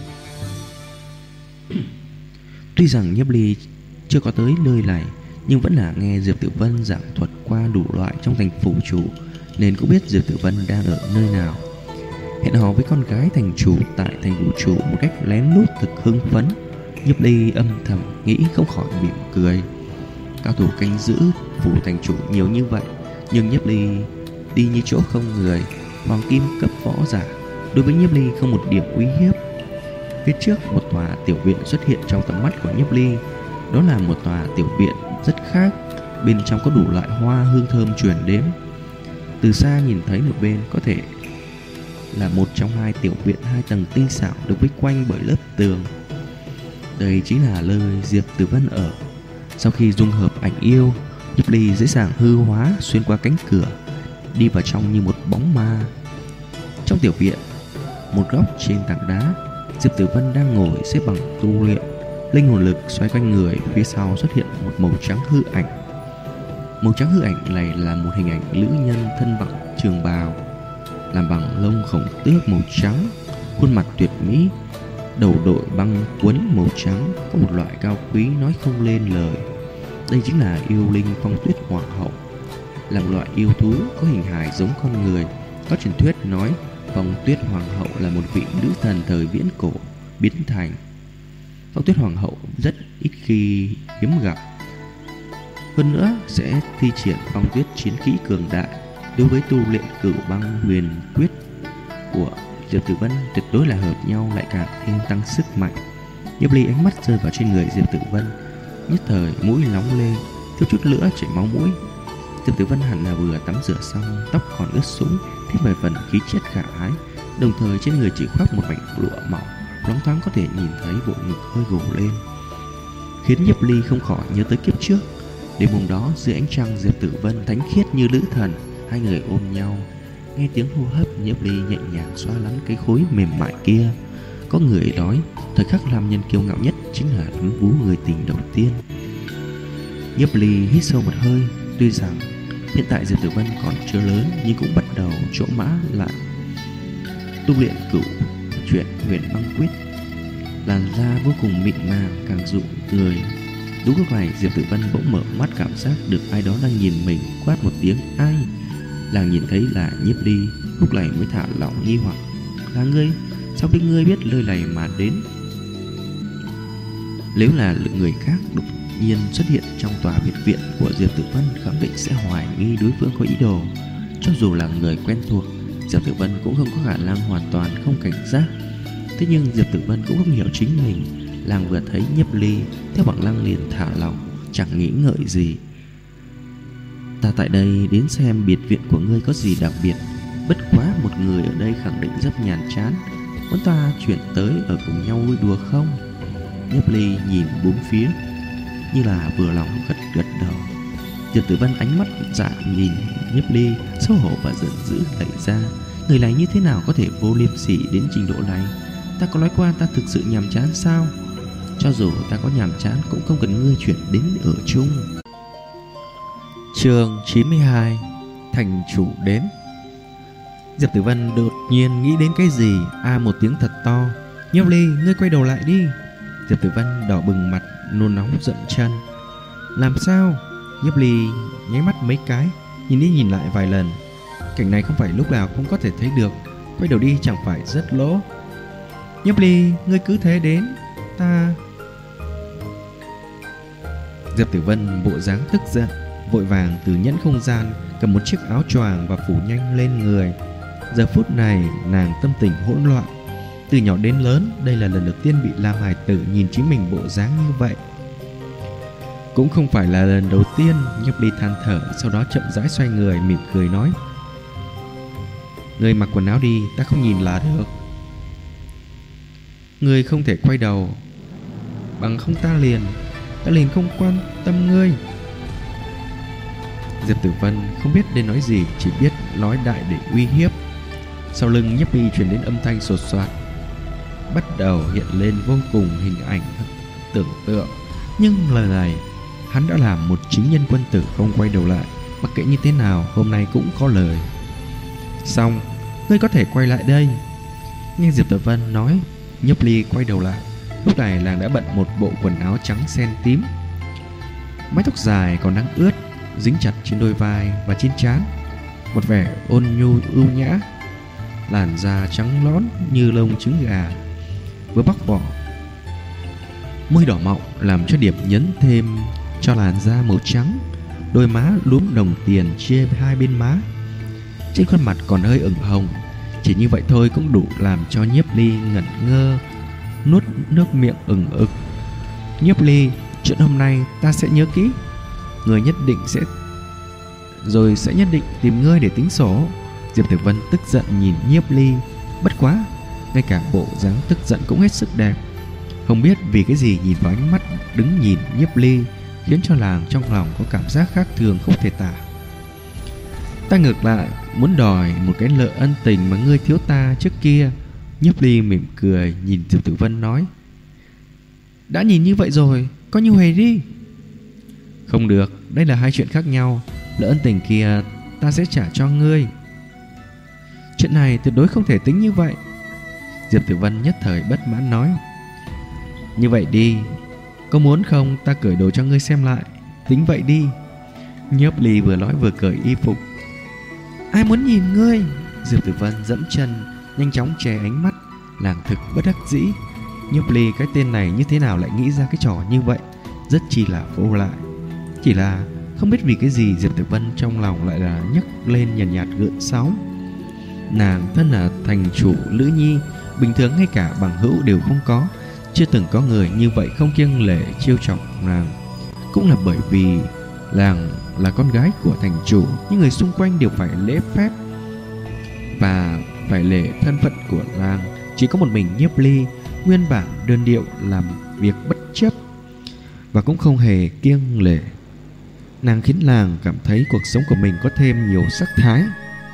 Tuy rằng Nhiếp Ly chưa có tới nơi này, nhưng vẫn là nghe Diệp Tử Vân giảng thuật qua đủ loại trong thành phủ chủ, nên cũng biết Diệp Tử Vân đang ở nơi nào. Hẹn hò với con gái thành chủ tại thành phủ chủ một cách lén lút thực hưng phấn, Nhiếp Ly âm thầm nghĩ không khỏi mỉm cười. Cao thủ canh giữ phủ thành chủ nhiều như vậy, nhưng Nhiếp Ly đi như chỗ không người. Hoàng kim cấp võ giả đối với Nhiếp Ly không một điểm uy hiếp. Phía trước một tòa tiểu viện xuất hiện trong tầm mắt của Nhiếp Ly. Đó là một tòa tiểu viện rất khác, bên trong có đủ loại hoa hương thơm truyền đến. Từ xa nhìn thấy một bên có thể là một trong hai tiểu viện 2 tầng tinh xảo được vây quanh bởi lớp tường. Đây chính là nơi Diệp Tử Vân ở. Sau khi dung hợp ảnh yêu, Nhiếp Ly dễ dàng hư hóa xuyên qua cánh cửa, đi vào trong như một bóng ma. Trong tiểu viện, một góc trên tảng đá, Diệp Tử Vân đang ngồi xếp bằng tu luyện. Linh hồn lực xoay quanh người, phía sau xuất hiện một màu trắng hư ảnh. Màu trắng hư ảnh này là một hình ảnh nữ nhân thân mặc trường bào, làm bằng lông khổng tước màu trắng, khuôn mặt tuyệt mỹ, đầu đội băng quấn màu trắng, có một loại cao quý nói không lên lời. Đây chính là yêu linh Phong Tuyết Hoàng hậu, là một loại yêu thú có hình hài giống con người. Có truyền thuyết nói Phong Tuyết Hoàng hậu là một vị nữ thần thời viễn cổ biến thành. Phong Tuyết Hoàng hậu rất ít khi hiếm gặp, hơn nữa sẽ thi triển phong tuyết chiến kỹ cường đại. Đối với tu luyện Cửu Băng Huyền Quyết của Diệp Tử Vân tuyệt đối là hợp nhau, lại càng thêm tăng sức mạnh. Nhiếp Ly ánh mắt rơi vào trên người Diệp Tử Vân, nhất thời mũi nóng lên, thiếu chút nữa chảy máu mũi. Diệp Tử Vân hẳn là vừa tắm rửa xong, tóc còn ướt sũng, thêm vài phần khí chất khả ái, đồng thời trên người chỉ khoác một mảnh lụa mỏng, loáng thoáng có thể nhìn thấy bộ ngực hơi gồ lên, khiến Nhiếp Ly không khỏi nhớ tới kiếp trước. Đêm hôm đó dưới ánh trăng, Diệp Tử Vân thánh khiết như nữ thần, hai người ôm nhau. Nghe tiếng hô hấp, Nhiếp Ly nhẹ nhàng xoa nắn cái khối mềm mại kia. Có người nói thời khắc nam nhân kiêu ngạo nhất chính là đấm vú người tình đầu tiên. Nhiếp Ly hít sâu một hơi. Tuy rằng hiện tại Diệp Tử Vân còn chưa lớn, nhưng cũng bắt đầu chỗ mã lại tu luyện cửu chuyển huyền băng quyết. Làn da vô cùng mịn màng, càng dụ người. Đúng lúc này Diệp Tử Vân bỗng mở mắt, cảm giác được ai đó đang nhìn mình, quát một tiếng ai. Nàng nhìn thấy là Nhiếp Ly, lúc này mới thả lỏng nghi hoặc. Là ngươi? Sao biết ngươi biết nơi này mà đến? Nếu là người khác đột nhiên xuất hiện trong tòa biệt viện của Diệp Tử Vân, khẳng định sẽ hoài nghi đối phương có ý đồ. Cho dù là người quen thuộc, Diệp Tử Vân cũng không có khả năng hoàn toàn không cảnh giác. Thế nhưng Diệp Tử Vân cũng không hiểu chính mình. Nàng vừa thấy Nhiếp Ly, theo bản năng liền thả lỏng, chẳng nghĩ ngợi gì. Ta tại đây đến xem biệt viện của ngươi có gì đặc biệt. Bất quá một người ở đây khẳng định rất nhàm chán, muốn ta chuyển tới ở cùng nhau vui đùa không? Nhiếp Ly nhìn bốn phía, như là vừa lòng gật đầu. Diệp Tử Vân ánh mắt dạ nhìn Nhiếp Ly, xấu hổ và giận dữ đẩy ra. Người này như thế nào có thể vô liêm sỉ đến trình độ này? Ta có nói qua ta thực sự nhàm chán sao? Cho dù ta có nhàm chán cũng không cần ngươi chuyển đến ở chung. Chương 92: Thành chủ đến. Diệp Tử Vân đột nhiên nghĩ đến cái gì, một tiếng thật to. Nhiếp Ly, ngươi quay đầu lại đi. Diệp Tử Vân đỏ bừng mặt, nôn nóng dậm chân. Làm sao? Nhiếp Ly nháy mắt mấy cái, nhìn đi nhìn lại vài lần. Cảnh này không phải lúc nào cũng có thể thấy được, quay đầu đi chẳng phải rất lỗ. Nhiếp Ly, ngươi cứ thế đến, ta... Diệp Tử Vân bộ dáng tức giận, vội vàng từ nhẫn không gian cầm một chiếc áo choàng và phủ nhanh lên người. Giờ phút này nàng tâm tình hỗn loạn. Từ nhỏ đến lớn, đây là lần đầu tiên bị Lam hài tử nhìn chính mình bộ dáng như vậy. Cũng không phải là lần đầu tiên. Nhiếp Ly than thở, sau đó chậm rãi xoay người, mỉm cười nói: Ngươi mặc quần áo đi, ta không nhìn là được. Ngươi không thể quay đầu, bằng không ta liền không quan tâm ngươi. Diệp Tử Vân không biết nên nói gì, chỉ biết nói đại để uy hiếp. Sau lưng Nhiếp Ly truyền đến âm thanh sột soạt, bắt đầu hiện lên vô cùng hình ảnh tưởng tượng. Nhưng lời này hắn đã làm một chính nhân quân tử, không quay đầu lại. Mặc kệ như thế nào, hôm nay cũng có lời. Xong, ngươi có thể quay lại đây. Nghe Diệp Tử Vân nói, Nhiếp Ly quay đầu lại. Lúc này nàng đã bận một bộ quần áo trắng xen tím, mái tóc dài còn đang ướt dính chặt trên đôi vai và trên trán, một vẻ ôn nhu ưu nhã. Làn da trắng nõn như lông trứng gà vừa bóc vỏ, môi đỏ mọng làm cho điểm nhấn thêm cho làn da màu trắng. Đôi má lúm đồng tiền chia hai bên má, trên khuôn mặt còn hơi ửng hồng. Chỉ như vậy thôi cũng đủ làm cho Nhiếp Ly ngẩn ngơ, nuốt nước miệng ửng ực. Nhiếp Ly, chuyện hôm nay ta sẽ nhớ kỹ. Người nhất định sẽ nhất định tìm ngươi để tính sổ. Diệp Tử Vân tức giận nhìn Nhiếp Ly. Bất quá, ngay cả bộ dáng tức giận cũng hết sức đẹp. Không biết vì cái gì nhìn vào ánh mắt đứng nhìn Nhiếp Ly khiến cho nàng trong lòng có cảm giác khác thường không thể tả. Ta ngược lại muốn đòi một cái nợ ân tình mà ngươi thiếu ta trước kia. Nhiếp Ly mỉm cười nhìn Diệp Tử Vân nói. Đã nhìn như vậy rồi, coi như huề đi. Không được, đây là hai chuyện khác nhau. Nợ ân tình kia ta sẽ trả cho ngươi. Chuyện này tuyệt đối không thể tính như vậy. Diệp Tử Vân nhất thời bất mãn nói. Như vậy đi, có muốn không ta cởi đồ cho ngươi xem lại. Tính vậy đi. Nhiếp Ly vừa nói vừa cởi y phục. Ai muốn nhìn ngươi? Diệp Tử Vân dẫm chân nhanh chóng che ánh mắt. Nàng thực bất đắc dĩ. Nhiếp Ly cái tên này như thế nào lại nghĩ ra cái trò như vậy, rất chi là vô lại. Chỉ là không biết vì cái gì Diệp Tử Vân trong lòng lại là nhấc lên nhàn nhạt gợn sóng. Nàng thân là thành chủ nữ nhi, bình thường ngay cả bằng hữu đều không có. Chưa từng có người như vậy không kiêng lệ trêu chọc nàng. Cũng là bởi vì nàng là con gái của thành chủ, những người xung quanh đều phải lễ phép và phải lễ thân phận của nàng. Chỉ có một mình Nhiếp Ly nguyên bản đơn điệu làm việc bất chấp và cũng không hề kiêng lệ. Nàng khiến nàng cảm thấy cuộc sống của mình có thêm nhiều sắc thái.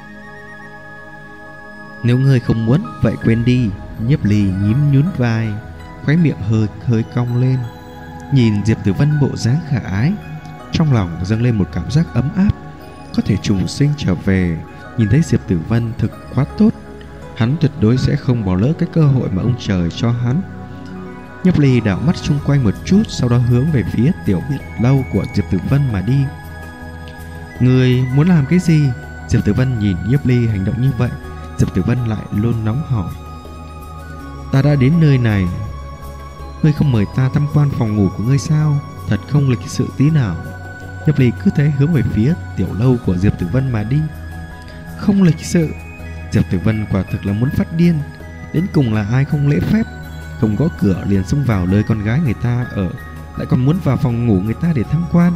Nếu ngươi không muốn, vậy quên đi. Nhiếp Ly nhím nhún vai, khóe miệng hơi cong lên. Nhìn Diệp Tử Vân bộ dáng khả ái, trong lòng dâng lên một cảm giác ấm áp, có thể trùng sinh trở về. Nhìn thấy Diệp Tử Vân thực quá tốt, hắn tuyệt đối sẽ không bỏ lỡ cái cơ hội mà ông trời cho hắn. Nhiếp Ly đảo mắt xung quanh một chút, sau đó hướng về phía tiểu biệt lâu của Diệp Tử Vân mà đi. Người muốn làm cái gì? Diệp Tử Vân nhìn Nhiếp Ly hành động như vậy, Diệp Tử Vân lại luôn nóng hỏi. Ta đã đến nơi này, ngươi không mời ta tham quan phòng ngủ của ngươi sao? Thật không lịch sự tí nào. Nhiếp Ly cứ thế hướng về phía tiểu lâu của Diệp Tử Vân mà đi. Không lịch sự? Diệp Tử Vân quả thực là muốn phát điên. Đến cùng là ai không lễ phép, không có cửa liền xông vào nơi con gái người ta ở, lại còn muốn vào phòng ngủ người ta để tham quan.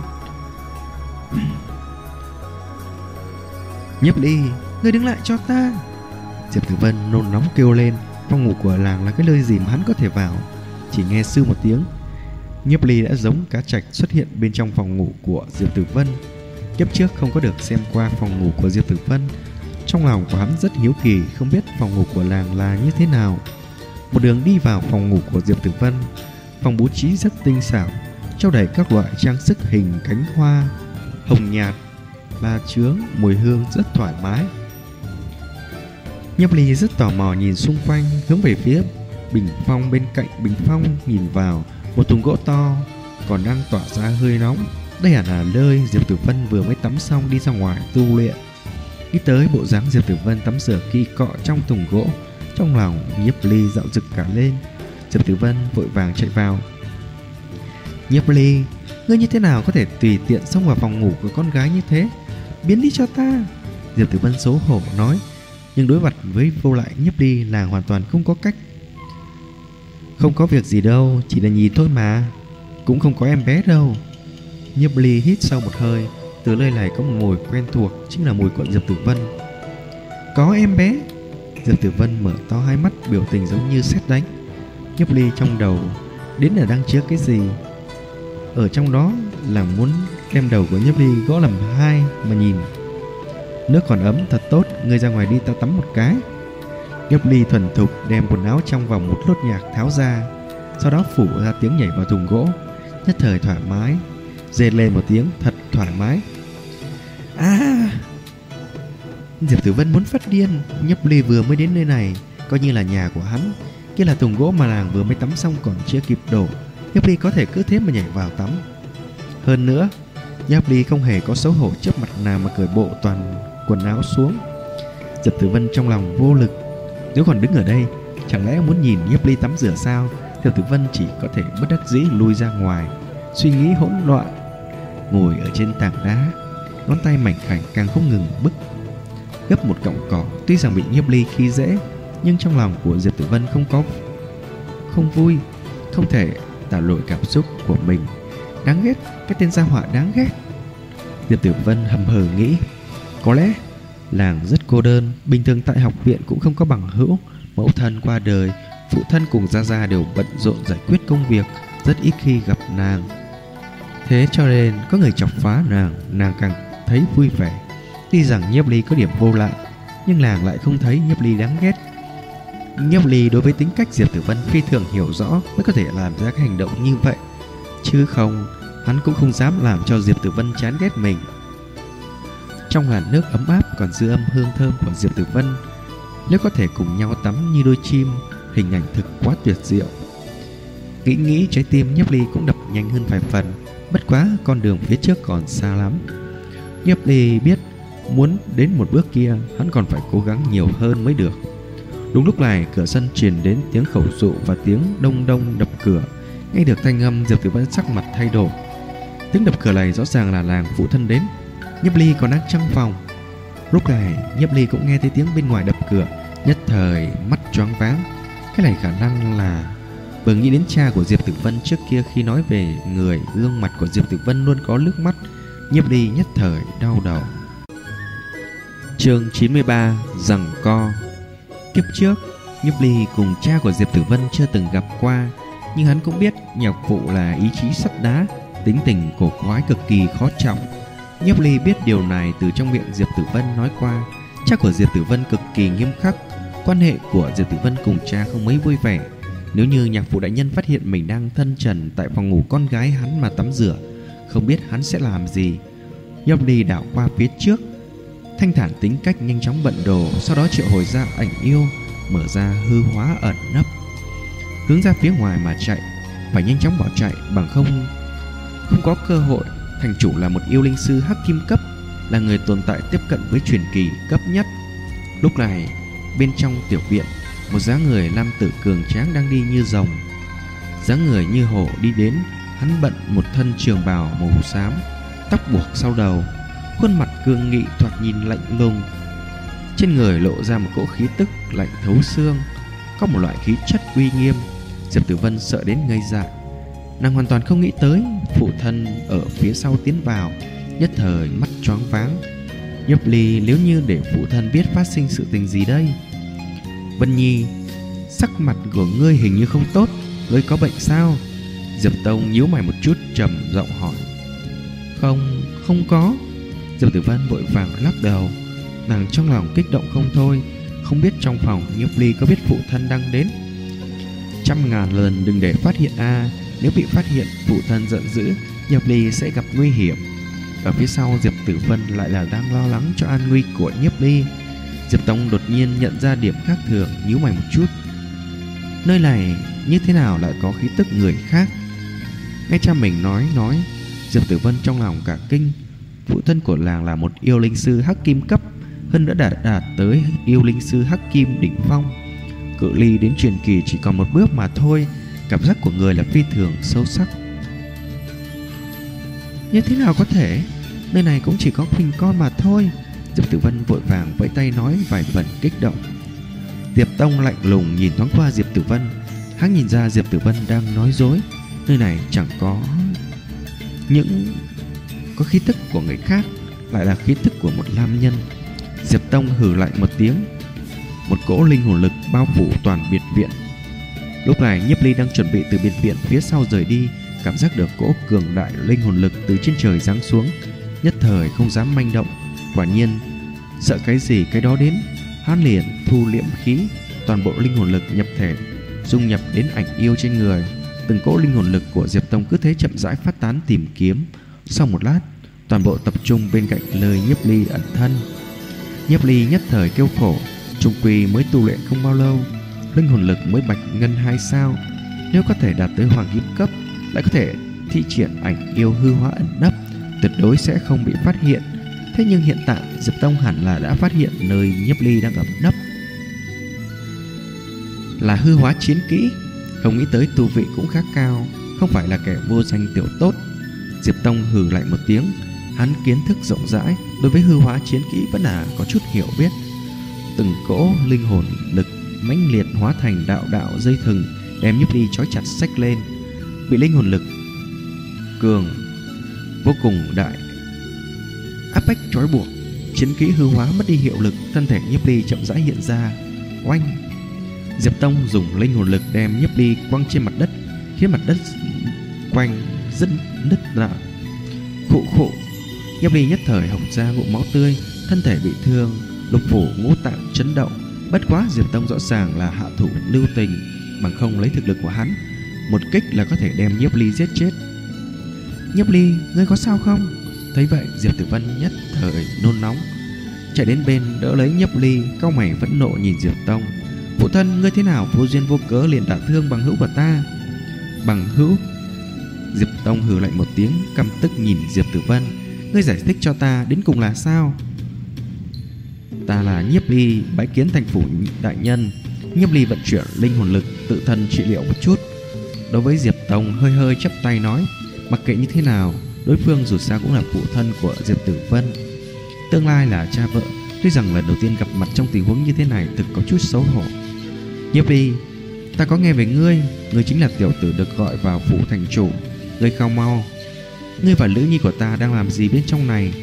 Nhiếp Ly, ngươi đứng lại cho ta. Diệp Tử Vân nôn nóng kêu lên. Phòng ngủ của làng là cái nơi gì mà hắn có thể vào? Chỉ nghe sư một tiếng, Nhiếp Ly đã giống cá trạch xuất hiện bên trong phòng ngủ của Diệp Tử Vân. Kiếp trước không có được xem qua phòng ngủ của Diệp Tử Vân, trong lòng của hắn rất hiếu kỳ không biết phòng ngủ của làng là như thế nào. Một đường đi vào phòng ngủ của Diệp Tử Vân. Phòng bố trí rất tinh xảo, treo đầy các loại trang sức hình cánh hoa hồng nhạt, ba chướng, mùi hương rất thoải mái. Nhiếp Ly rất tò mò nhìn xung quanh, hướng về phía bình phong. Bên cạnh bình phong nhìn vào một thùng gỗ to còn đang tỏa ra hơi nóng. Đây hẳn là nơi Diệp Tử Vân vừa mới tắm xong đi ra ngoài tu luyện. Nghĩ tới bộ dáng Diệp Tử Vân tắm rửa kỳ cọ trong thùng gỗ, trong lòng Nhiếp Ly dạo rực cả lên. Diệp Tử Vân vội vàng chạy vào. Nhiếp Ly, ngươi như thế nào có thể tùy tiện xông vào phòng ngủ của con gái như thế? Biến đi cho ta. Diệp Tử Vân xấu hổ nói. Nhưng đối mặt với vô lại Nhiếp Ly là hoàn toàn không có cách. Không có việc gì đâu, chỉ là nhìn thôi mà. Cũng không có em bé đâu. Nhiếp Ly hít sâu một hơi. Từ nơi này có một mùi quen thuộc, chính là mùi của Diệp Tử Vân. Có em bé? Diệp Tử Vân mở to hai mắt, biểu tình giống như sét đánh. Nhiếp Ly trong đầu đến là đang chứa cái gì? Ở trong đó là muốn đem đầu của Nhiếp Ly gõ làm hai mà nhìn. Nước còn ấm thật tốt, ngươi ra ngoài đi, tao tắm một cái. Nhiếp Ly thuần thục đem quần áo trong vòng một lốt nhạc tháo ra, sau đó phủ ra tiếng nhảy vào thùng gỗ. Nhất thời thoải mái, rên lên một tiếng thật thoải mái. À! Diệp Tử Vân muốn phát điên. Nhiếp Ly vừa mới đến nơi này coi như là nhà của hắn, kia là thùng gỗ mà nàng vừa mới tắm xong còn chưa kịp đổ. Nhiếp Ly có thể cứ thế mà nhảy vào tắm. Hơn nữa, Nhiếp Ly không hề có xấu hổ trước mặt nàng mà cởi bộ toàn quần áo xuống. Diệp Tử Vân trong lòng vô lực. Nếu còn đứng ở đây, chẳng lẽ muốn nhìn Nhiếp Ly tắm rửa sao? Diệp Tử Vân chỉ có thể bất đắc dĩ lui ra ngoài, suy nghĩ hỗn loạn. Ngồi ở trên tảng đá, ngón tay mảnh khảnh càng không ngừng bứt gấp một cọng cỏ. Tuy rằng bị Nhiếp Ly khi dễ, nhưng trong lòng của Diệp Tử Vân không vui, không thể tả nổi cảm xúc của mình. Đáng ghét, cái tên gia họa đáng ghét. Diệp Tử Vân hầm hừ nghĩ, có lẽ làng rất cô đơn, bình thường tại học viện cũng không có bằng hữu. Mẫu thân qua đời, phụ thân cùng Gia Gia đều bận rộn giải quyết công việc, rất ít khi gặp nàng. Thế cho nên có người chọc phá nàng càng thấy vui vẻ. Tuy rằng Nhiếp Ly có điểm vô lại, nhưng nàng lại không thấy Nhiếp Ly đáng ghét. Nhiếp Ly đối với tính cách Diệp Tử Vân phi thường hiểu rõ mới có thể làm ra cái hành động như vậy, chứ không hắn cũng không dám làm cho Diệp Tử Vân chán ghét mình. Trong làn nước ấm áp còn dư âm hương thơm của Diệp Tử Vân, nếu có thể cùng nhau tắm như đôi chim, hình ảnh thực quá tuyệt diệu. Nghĩ trái tim Nhiếp Ly cũng đập nhanh hơn vài phần. Bất quá con đường phía trước còn xa lắm. Nhiếp Ly biết muốn đến một bước kia, hắn còn phải cố gắng nhiều hơn mới được. Đúng lúc này cửa sân truyền đến tiếng khẩu dụ và tiếng đông đông đập cửa. Nghe được thanh âm, Diệp Tử Vân sắc mặt thay đổi. Tiếng đập cửa này rõ ràng là làng phụ thân đến. Nhiếp Ly còn đang trong phòng. Lúc này Nhiếp Ly cũng nghe thấy tiếng bên ngoài đập cửa, nhất thời mắt choáng váng. Cái này khả năng là vừa nghĩ đến cha của Diệp Tử Vân trước kia, khi nói về người, gương mặt của Diệp Tử Vân luôn có nước mắt. Nhiếp Ly nhất thời đau đầu. Chương 93: Giằng co. Kiếp trước, Nhiếp Ly cùng cha của Diệp Tử Vân chưa từng gặp qua, nhưng hắn cũng biết nhạc phụ là ý chí sắt đá, tính tình cổ quái cực kỳ khó trọng. Nhiếp Ly biết điều này từ trong miệng Diệp Tử Vân nói qua. Cha của Diệp Tử Vân cực kỳ nghiêm khắc, quan hệ của Diệp Tử Vân cùng cha không mấy vui vẻ. Nếu như nhạc phụ đại nhân phát hiện mình đang thân trần tại phòng ngủ con gái hắn mà tắm rửa, không biết hắn sẽ làm gì. Nhiếp Ly đảo qua phía trước, thanh thản tính cách nhanh chóng bận đồ, sau đó triệu hồi ra ảnh yêu, mở ra hư hóa ẩn nấp, hướng ra phía ngoài mà chạy. Phải nhanh chóng bỏ chạy, bằng không có cơ hội. Thành chủ là một yêu linh sư hắc kim cấp, là người tồn tại tiếp cận với truyền kỳ cấp nhất. Lúc này bên trong tiểu viện, một dáng người nam tử cường tráng đang đi như rồng, dáng người như hổ đi đến. Hắn bận một thân trường bào màu xám, tóc buộc sau đầu, khuôn mặt cương nghị thoạt nhìn lạnh lùng, trên người lộ ra một cỗ khí tức lạnh thấu xương, có một loại khí chất uy nghiêm. Diệp Tử Vân sợ đến ngây dại. Nàng hoàn toàn không nghĩ tới phụ thân ở phía sau tiến vào, nhất thời mắt choáng váng. Nhiếp Ly, nếu như để phụ thân biết phát sinh sự tình gì đây? Vân Nhi, sắc mặt của ngươi hình như không tốt, ngươi có bệnh sao? Diệp Tông nhíu mày một chút, trầm giọng hỏi. Không có. Diệp Tử Vân vội vàng lắc đầu. Nàng trong lòng kích động không thôi. Không biết trong phòng Nhiếp Ly có biết phụ thân đang đến. 100.000 lần đừng để phát hiện a. Nếu bị phát hiện, phụ thân giận dữ, Nhiếp Ly sẽ gặp nguy hiểm. Ở phía sau Diệp Tử Vân lại là đang lo lắng cho an nguy của Nhiếp Ly. Diệp Tông đột nhiên nhận ra điểm khác thường, nhíu mày một chút. Nơi này như thế nào lại có khí tức người khác? Nghe cha mình nói, Diệp Tử Vân trong lòng cả kinh. Phụ thân của làng là một yêu linh sư hắc kim cấp, hơn nữa đã đạt tới yêu linh sư hắc kim đỉnh phong. Cự ly đến truyền kỳ chỉ còn một bước mà thôi. Cảm giác của người là phi thường sâu sắc. Như thế nào có thể? Nơi này cũng chỉ có mình con mà thôi. Diệp Tử Vân vội vàng vẫy tay nói vài phần kích động. Diệp Tông lạnh lùng nhìn thoáng qua Diệp Tử Vân. Hắn nhìn ra Diệp Tử Vân đang nói dối. Nơi này chẳng có khí tức của người khác, lại là khí tức của một nam nhân. Diệp Tông hừ lạnh một tiếng. Một cỗ linh hồn lực bao phủ toàn biệt viện. Lúc này Nhiếp Ly đang chuẩn bị từ biệt viện phía sau rời đi, cảm giác được cỗ cường đại linh hồn lực từ trên trời giáng xuống, nhất thời không dám manh động. Quả nhiên sợ cái gì cái đó đến. Hắn liền thu liễm khí, toàn bộ linh hồn lực nhập thể, dung nhập đến ảnh yêu trên người. Từng cỗ linh hồn lực của Diệp Tông cứ thế chậm rãi phát tán tìm kiếm. Sau một lát, toàn bộ tập trung bên cạnh nơi Nhiếp Ly ẩn thân. Nhiếp Ly nhất thời kêu khổ. Trung quy mới tu luyện không bao lâu, linh hồn lực mới bạch ngân 2 sao. Nếu có thể đạt tới hoàng kim cấp, lại có thể thi triển ảnh yêu hư hóa ẩn nấp, tuyệt đối sẽ không bị phát hiện. Thế nhưng hiện tại Diệp Tông hẳn là đã phát hiện nơi Nhiếp Ly đang ẩn nấp là hư hóa chiến kỹ. Không nghĩ tới tu vị cũng khá cao, không phải là kẻ vô danh tiểu tốt. Diệp Tông hừ lại một tiếng. Hắn kiến thức rộng rãi, đối với hư hóa chiến kỹ vẫn là có chút hiểu biết. Từng cỗ linh hồn lực mãnh liệt hóa thành đạo đạo dây thừng, đem Nhiếp Ly trói chặt xách lên. Bị linh hồn lực cường vô cùng đại áp bách trói buộc, chiến kỹ hư hóa mất đi hiệu lực, thân thể Nhiếp Ly chậm rãi hiện ra. Oanh! Diệp Tông dùng linh hồn lực đem Nhiếp Ly quăng trên mặt đất, khiến mặt đất quanh rất nứt ra. Khụ khụ! Nhiếp Ly nhất thời hộc ra ngụm máu tươi, thân thể bị thương, lục phủ ngũ tạng chấn động. Bất quá Diệp Tông rõ ràng là hạ thủ lưu tình, bằng không lấy thực lực của hắn, một kích là có thể đem Nhiếp Ly giết chết. Nhiếp Ly, ngươi có sao không? Thấy vậy Diệp Tử Vân nhất thời nôn nóng, chạy đến bên đỡ lấy Nhiếp Ly, cau mày phẫn nộ nhìn Diệp Tông. Phụ thân, ngươi thế nào vô duyên vô cớ liền đả thương bằng hữu của ta? Bằng hữu? Diệp Tông hừ lạnh một tiếng, căm tức nhìn Diệp Tử Vân. Ngươi giải thích cho ta đến cùng là sao? Ta là Nhiếp Ly, bái kiến thành phủ đại nhân. Nhiếp Ly vận chuyển linh hồn lực tự thân trị liệu một chút. Đối với Diệp Tông hơi hơi chắp tay nói, mặc kệ như thế nào, đối phương dù sao cũng là phụ thân của Diệp Tử Vân, tương lai là cha vợ. Tuy rằng lần đầu tiên gặp mặt trong tình huống như thế này thực có chút xấu hổ. Nhiếp Ly, ta có nghe về ngươi, ngươi chính là tiểu tử được gọi vào phủ thành chủ. Ngươi khao mau, ngươi và nữ nhi của ta đang làm gì bên trong này?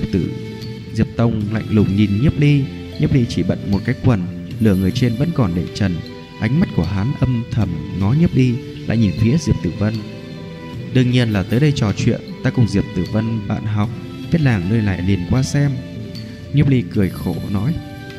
Diệp Tông lạnh lùng nhìn Nhiếp Ly. Nhiếp Ly chỉ bận một cái quần, lửa người trên vẫn còn để trần. Ánh mắt của hắn âm thầm ngó Nhiếp Ly, lại nhìn phía Diệp Tử Vân. Đương nhiên là tới đây trò chuyện, ta cùng Diệp Tử Vân bạn học, biết làng nơi lại liền qua xem. Nhiếp Ly cười khổ nói,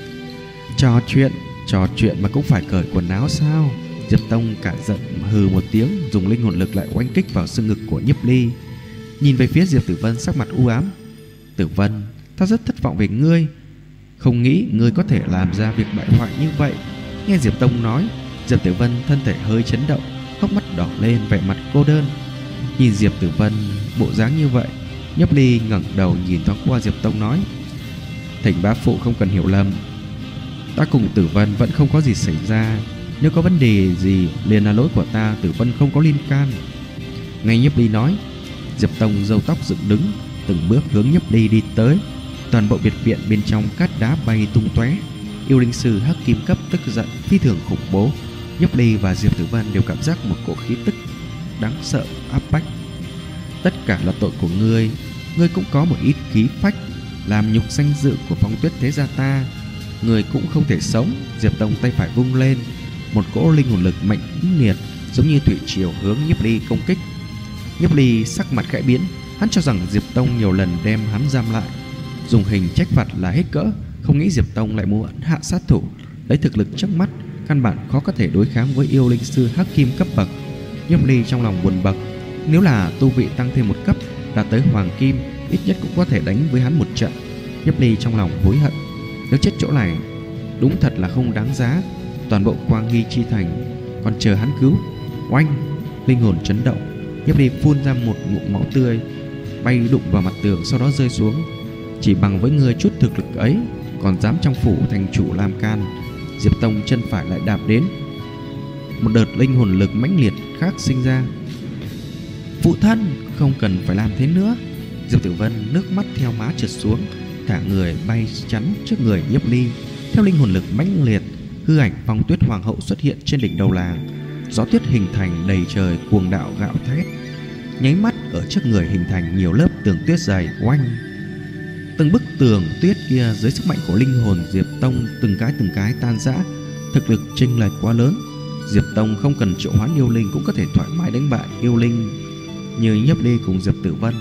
trò chuyện mà cũng phải cởi quần áo sao? Diệp Tông cả giận hừ một tiếng, dùng linh hồn lực lại oanh kích vào xương ngực của Nhiếp Ly. Nhìn về phía Diệp Tử Vân sắc mặt u ám. Tử Vân, ta rất thất vọng về ngươi, không nghĩ ngươi có thể làm ra việc bại hoại như vậy. Nghe Diệp Tông nói, Diệp Tử Vân thân thể hơi chấn động, hốc mắt đỏ lên, vẻ mặt cô đơn. Nhìn Diệp Tử Vân bộ dáng như vậy, Nhiếp Ly ngẩng đầu nhìn thoáng qua Diệp Tông nói, Thỉnh bá phụ không cần hiểu lầm, ta cùng Tử Vân vẫn không có gì xảy ra. Nếu có vấn đề gì liền là lỗi của ta, Tử Vân không có liên can. Nghe Nhiếp Ly nói, Diệp Tông râu tóc dựng đứng, từng bước hướng Nhiếp Ly đi tới. Toàn bộ biệt viện bên trong cát đá bay tung tóe. Yêu linh sư hắc kim cấp tức giận phi thường khủng bố. Nhiếp Ly và Diệp Tử Vân đều cảm giác một cỗ khí tức đáng sợ áp bách. Tất cả là tội của ngươi, ngươi cũng có một ít khí phách, làm nhục danh dự của Phong Tuyết thế gia ta, ngươi cũng không thể sống. Diệp Tông tay phải vung lên, một cỗ linh hồn lực mạnh liệt giống như thủy triều hướng Nhiếp Ly công kích. Nhiếp Ly sắc mặt khẽ biến, hắn cho rằng Diệp Tông nhiều lần đem hắn giam lại, dùng hình trách phạt là hết cỡ, không nghĩ Diệp Tông lại muốn hạ sát thủ. Lấy thực lực trước mắt, căn bản khó có thể đối kháng với yêu linh sư hắc kim cấp bậc. Nhiếp Ly trong lòng buồn bực, nếu là tu vị tăng thêm một cấp, đạt tới hoàng kim, ít nhất cũng có thể đánh với hắn một trận. Nhiếp Ly trong lòng hối hận, nếu chết chỗ này đúng thật là không đáng giá. Toàn bộ Quang Nghi chi thành còn chờ hắn cứu. Oanh! Linh hồn chấn động, Nhiếp Ly phun ra một ngụm máu tươi, bay đụng vào mặt tường, sau đó rơi xuống. Chỉ bằng với người chút thực lực ấy, còn dám trong phủ thành chủ làm can? Diệp Tông chân phải lại đạp đến, một đợt linh hồn lực mãnh liệt khác sinh ra. Phụ thân, không cần phải làm thế nữa. Diệp Tử Vân nước mắt theo má trượt xuống, cả người bay chắn trước người Nhiếp Ly. Theo linh hồn lực mãnh liệt, hư ảnh Phong Tuyết hoàng hậu xuất hiện trên đỉnh đầu làng. Gió tuyết hình thành đầy trời, cuồng đạo gạo thét. Nháy mắt ở trước người hình thành nhiều lớp tường tuyết dày. Oanh! Từng bức tường tuyết kia dưới sức mạnh của linh hồn Diệp Tông từng cái tan rã. Thực lực chênh lệch quá lớn, Diệp Tông không cần triệu hoán yêu linh cũng có thể thoải mái đánh bại yêu linh như Nhiếp Ly cùng Diệp Tử Vân.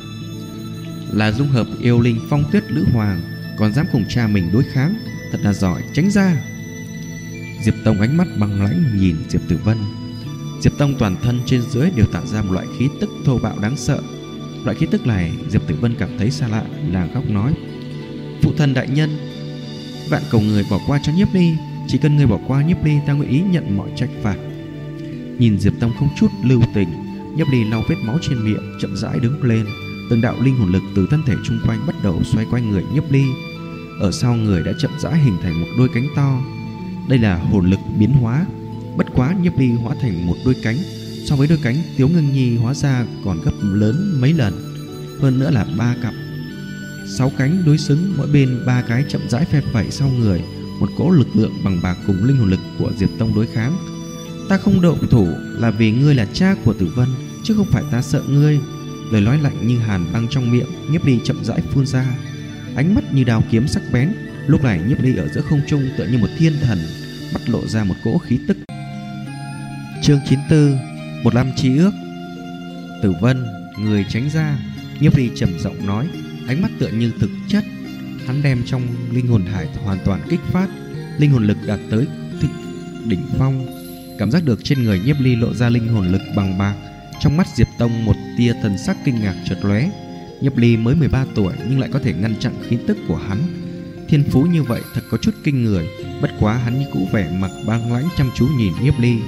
Là dung hợp yêu linh Phong Tuyết Nữ Hoàng, còn dám cùng cha mình đối kháng, thật là giỏi, tránh ra. Diệp Tông ánh mắt băng lãnh nhìn Diệp Tử Vân. Diệp Tông toàn thân trên dưới đều tản ra một loại khí tức thô bạo đáng sợ. Loại khí tức này Diệp Tử Vân cảm thấy xa lạ, nàng khóc nói, phụ thân đại nhân, vạn cầu người bỏ qua cho Nhiếp Ly. Chỉ cần người bỏ qua Nhiếp Ly, ta nguyện ý nhận mọi trách phạt. Nhìn Diệp Tông không chút lưu tình, Nhiếp Ly lau vết máu trên miệng, chậm rãi đứng lên. Từng đạo linh hồn lực từ thân thể chung quanh bắt đầu xoay quanh người Nhiếp Ly. Ở sau người đã chậm rãi hình thành một đôi cánh to. Đây là hồn lực biến hóa. Bất quá Nhiếp Ly hóa thành một đôi cánh, so với đôi cánh Tiếu Ngưng Nhi hóa ra còn gấp lớn mấy lần. Hơn nữa là 3 cặp 6 cánh đối xứng, mỗi bên 3 cái chậm rãi phe phẩy sau người. Một cỗ lực lượng bằng bạc cùng linh hồn lực của Diệp Tông đối kháng. Ta không động thủ là vì ngươi là cha của Tử Vân, chứ không phải ta sợ ngươi. Lời nói lạnh như hàn băng trong miệng Nhiếp Ly chậm rãi phun ra, ánh mắt như đao kiếm sắc bén. Lúc này Nhiếp Ly ở giữa không trung tựa như một thiên thần, mắt lộ ra một cỗ khí tức. Chương 94, một năm chi ước. Tử Vân, người tránh ra. Nhiếp Ly trầm giọng nói, ánh mắt tựa như thực chất. Hắn đem trong linh hồn hải hoàn toàn kích phát, linh hồn lực đạt tới đỉnh phong. Cảm giác được trên người Nhiếp Ly lộ ra linh hồn lực bằng bạc. Trong mắt Diệp Tông một tia thần sắc kinh ngạc chợt lóe. Nhiếp Ly mới 13 tuổi nhưng lại có thể ngăn chặn khí tức của hắn. Thiên phú như vậy thật có chút kinh người. Bất quá hắn như cũ vẻ mặt băng lãnh chăm chú nhìn Nhiếp Ly.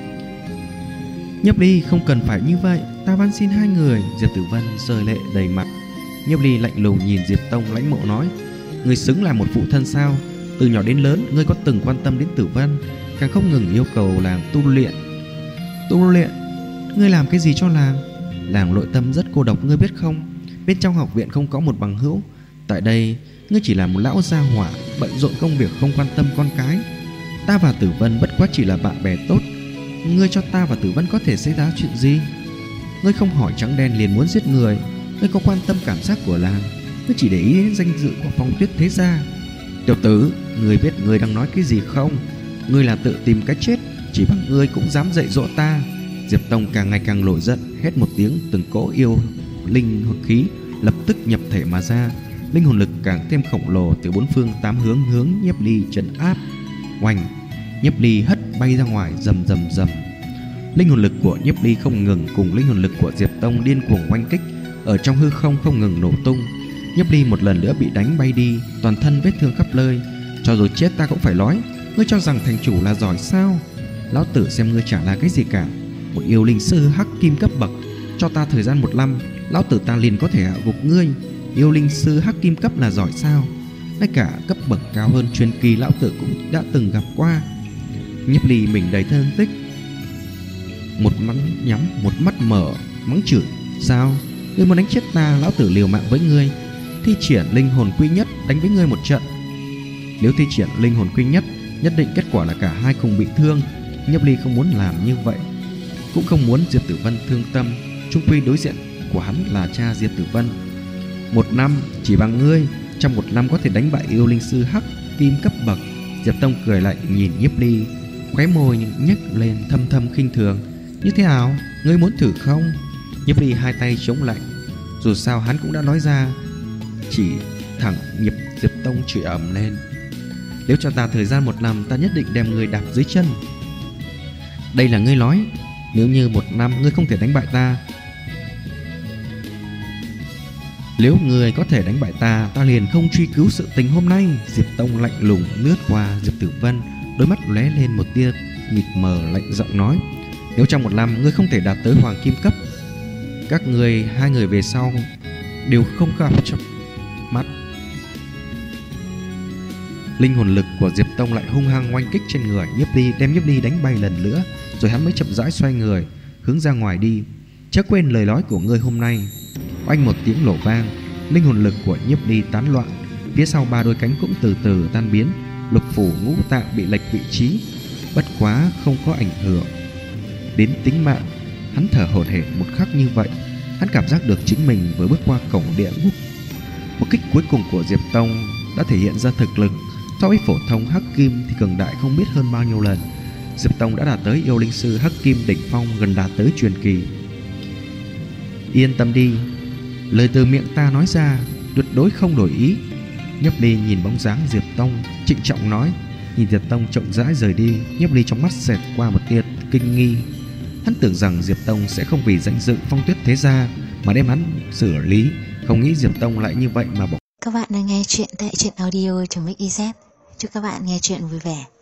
Nhiếp Ly, không cần phải như vậy, ta van xin hai người. Diệp Tử Vân rơi lệ đầy mặt. Nhiếp Ly lạnh lùng nhìn Diệp Tông lãnh mộ nói, ngươi xứng là một phụ thân sao? Từ nhỏ đến lớn ngươi có từng quan tâm đến Tử Vân, càng không ngừng yêu cầu làng tu luyện. Tu luyện? Ngươi làm cái gì cho làng? Làng nội tâm rất cô độc, ngươi biết không? Bên trong học viện không có một bằng hữu. Tại đây ngươi chỉ là một lão gia hỏa, bận rộn công việc không quan tâm con cái. Ta và Tử Vân bất quá chỉ là bạn bè tốt. Ngươi cho ta và Tử Vân có thể xảy ra chuyện gì? Ngươi không hỏi trắng đen liền muốn giết người. Ngươi có quan tâm cảm giác của làng, ngươi chỉ để ý đến danh dự của Phong Tuyết thế gia. Tiểu tử, ngươi biết ngươi đang nói cái gì không? Ngươi là tự tìm cái chết, chỉ bằng ngươi cũng dám dạy dỗ ta. Diệp Tông càng ngày càng nổi giận, hét một tiếng, từng cỗ yêu linh hồn khí lập tức nhập thể mà ra. Linh hồn lực càng thêm khổng lồ từ bốn phương tám hướng hướng Nhiếp Ly trấn áp. Oanh! Nhiếp Ly hất bay ra ngoài, rầm rầm rầm. Linh hồn lực của Nhiếp Ly không ngừng cùng linh hồn lực của Diệp Tông điên cuồng oanh kích, ở trong hư không không ngừng nổ tung. Nhiếp Ly một lần nữa bị đánh bay đi, toàn thân vết thương khắp nơi. Cho dù chết ta cũng phải nói, ngươi cho rằng thành chủ là giỏi sao? Lão tử xem ngươi chả là cái gì cả, một yêu linh sư hắc kim cấp bậc. Cho ta thời gian 1 năm, lão tử ta liền có thể hạ gục ngươi. Yêu linh sư hắc kim cấp là giỏi sao? Ngay cả cấp bậc cao hơn truyền kỳ lão tử cũng đã từng gặp qua. Nhiếp Ly mình đầy thương tích, một mắt nhắm một mắt mở, mắng chửi, sao? Ngươi muốn đánh chết ta, lão tử liều mạng với ngươi. Thi triển linh hồn quy nhất đánh với ngươi một trận. Nếu thi triển linh hồn quy nhất, nhất định kết quả là cả hai cùng bị thương. Nhiếp Ly không muốn làm như vậy, cũng không muốn Diệp Tử Vân thương tâm. Chung quy đối diện của hắn là cha Diệp Tử Vân. 1 năm chỉ bằng ngươi, trong 1 năm có thể đánh bại yêu linh sư hắc kim cấp bậc. Diệp Tông cười lạnh nhìn Nhiếp Ly, khóe môi nhếch lên thâm thâm khinh thường. Như thế nào, ngươi muốn thử không? Nhiếp Ly hai tay chống lạnh, dù sao hắn cũng đã nói ra. Chỉ thẳng nhịp Diệp Tông chửi ầm lên, nếu cho ta thời gian 1 năm, ta nhất định đem ngươi đạp dưới chân. Đây là ngươi nói, nếu như 1 năm ngươi không thể đánh bại ta, nếu ngươi có thể đánh bại ta, ta liền không truy cứu sự tình hôm nay. Diệp Tông lạnh lùng lướt qua Diệp Tử Vân, đôi mắt lóe lên một tia mịt mờ, lạnh giọng nói, nếu trong 1 năm ngươi không thể đạt tới hoàng kim cấp, các ngươi hai người về sau đều không gặp trong mắt. Linh hồn lực của Diệp Tông lại hung hăng oanh kích trên người Nhiếp Ly, đem Nhiếp Ly đánh bay lần nữa, rồi hắn mới chậm rãi xoay người hướng ra ngoài đi. Chớ quên lời nói của ngươi hôm nay. Oanh một tiếng nổ vang, linh hồn lực của Nhiếp Ly tán loạn, phía sau 3 đôi cánh cũng từ từ tan biến, lục phủ ngũ tạng bị lệch vị trí. Bất quá không có ảnh hưởng đến tính mạng. Hắn thở hổn hển một khắc như vậy, hắn cảm giác được chính mình vừa bước qua cổng địa ngục. Một kích cuối cùng của Diệp Tông đã thể hiện ra thực lực, so với phổ thông hắc kim thì cường đại không biết hơn bao nhiêu lần. Diệp Tông đã đạt tới yêu linh sư hắc kim đỉnh phong, gần đạt tới truyền kỳ. Yên tâm đi, lời từ miệng ta nói ra tuyệt đối không đổi ý. Nhiếp Ly nhìn bóng dáng Diệp Tông, trịnh trọng nói. Nhìn Diệp Tông chậm rãi rời đi, Nhiếp Ly trong mắt xẹt qua một tia kinh nghi. Hắn tưởng rằng Diệp Tông sẽ không vì danh dự Phong Tuyết thế gia mà đem hắn xử lý, không nghĩ Diệp Tông lại như vậy mà bỏ. Các bạn đang nghe chuyện tại truyện audio.mix.iz. Chúc các bạn nghe chuyện vui vẻ.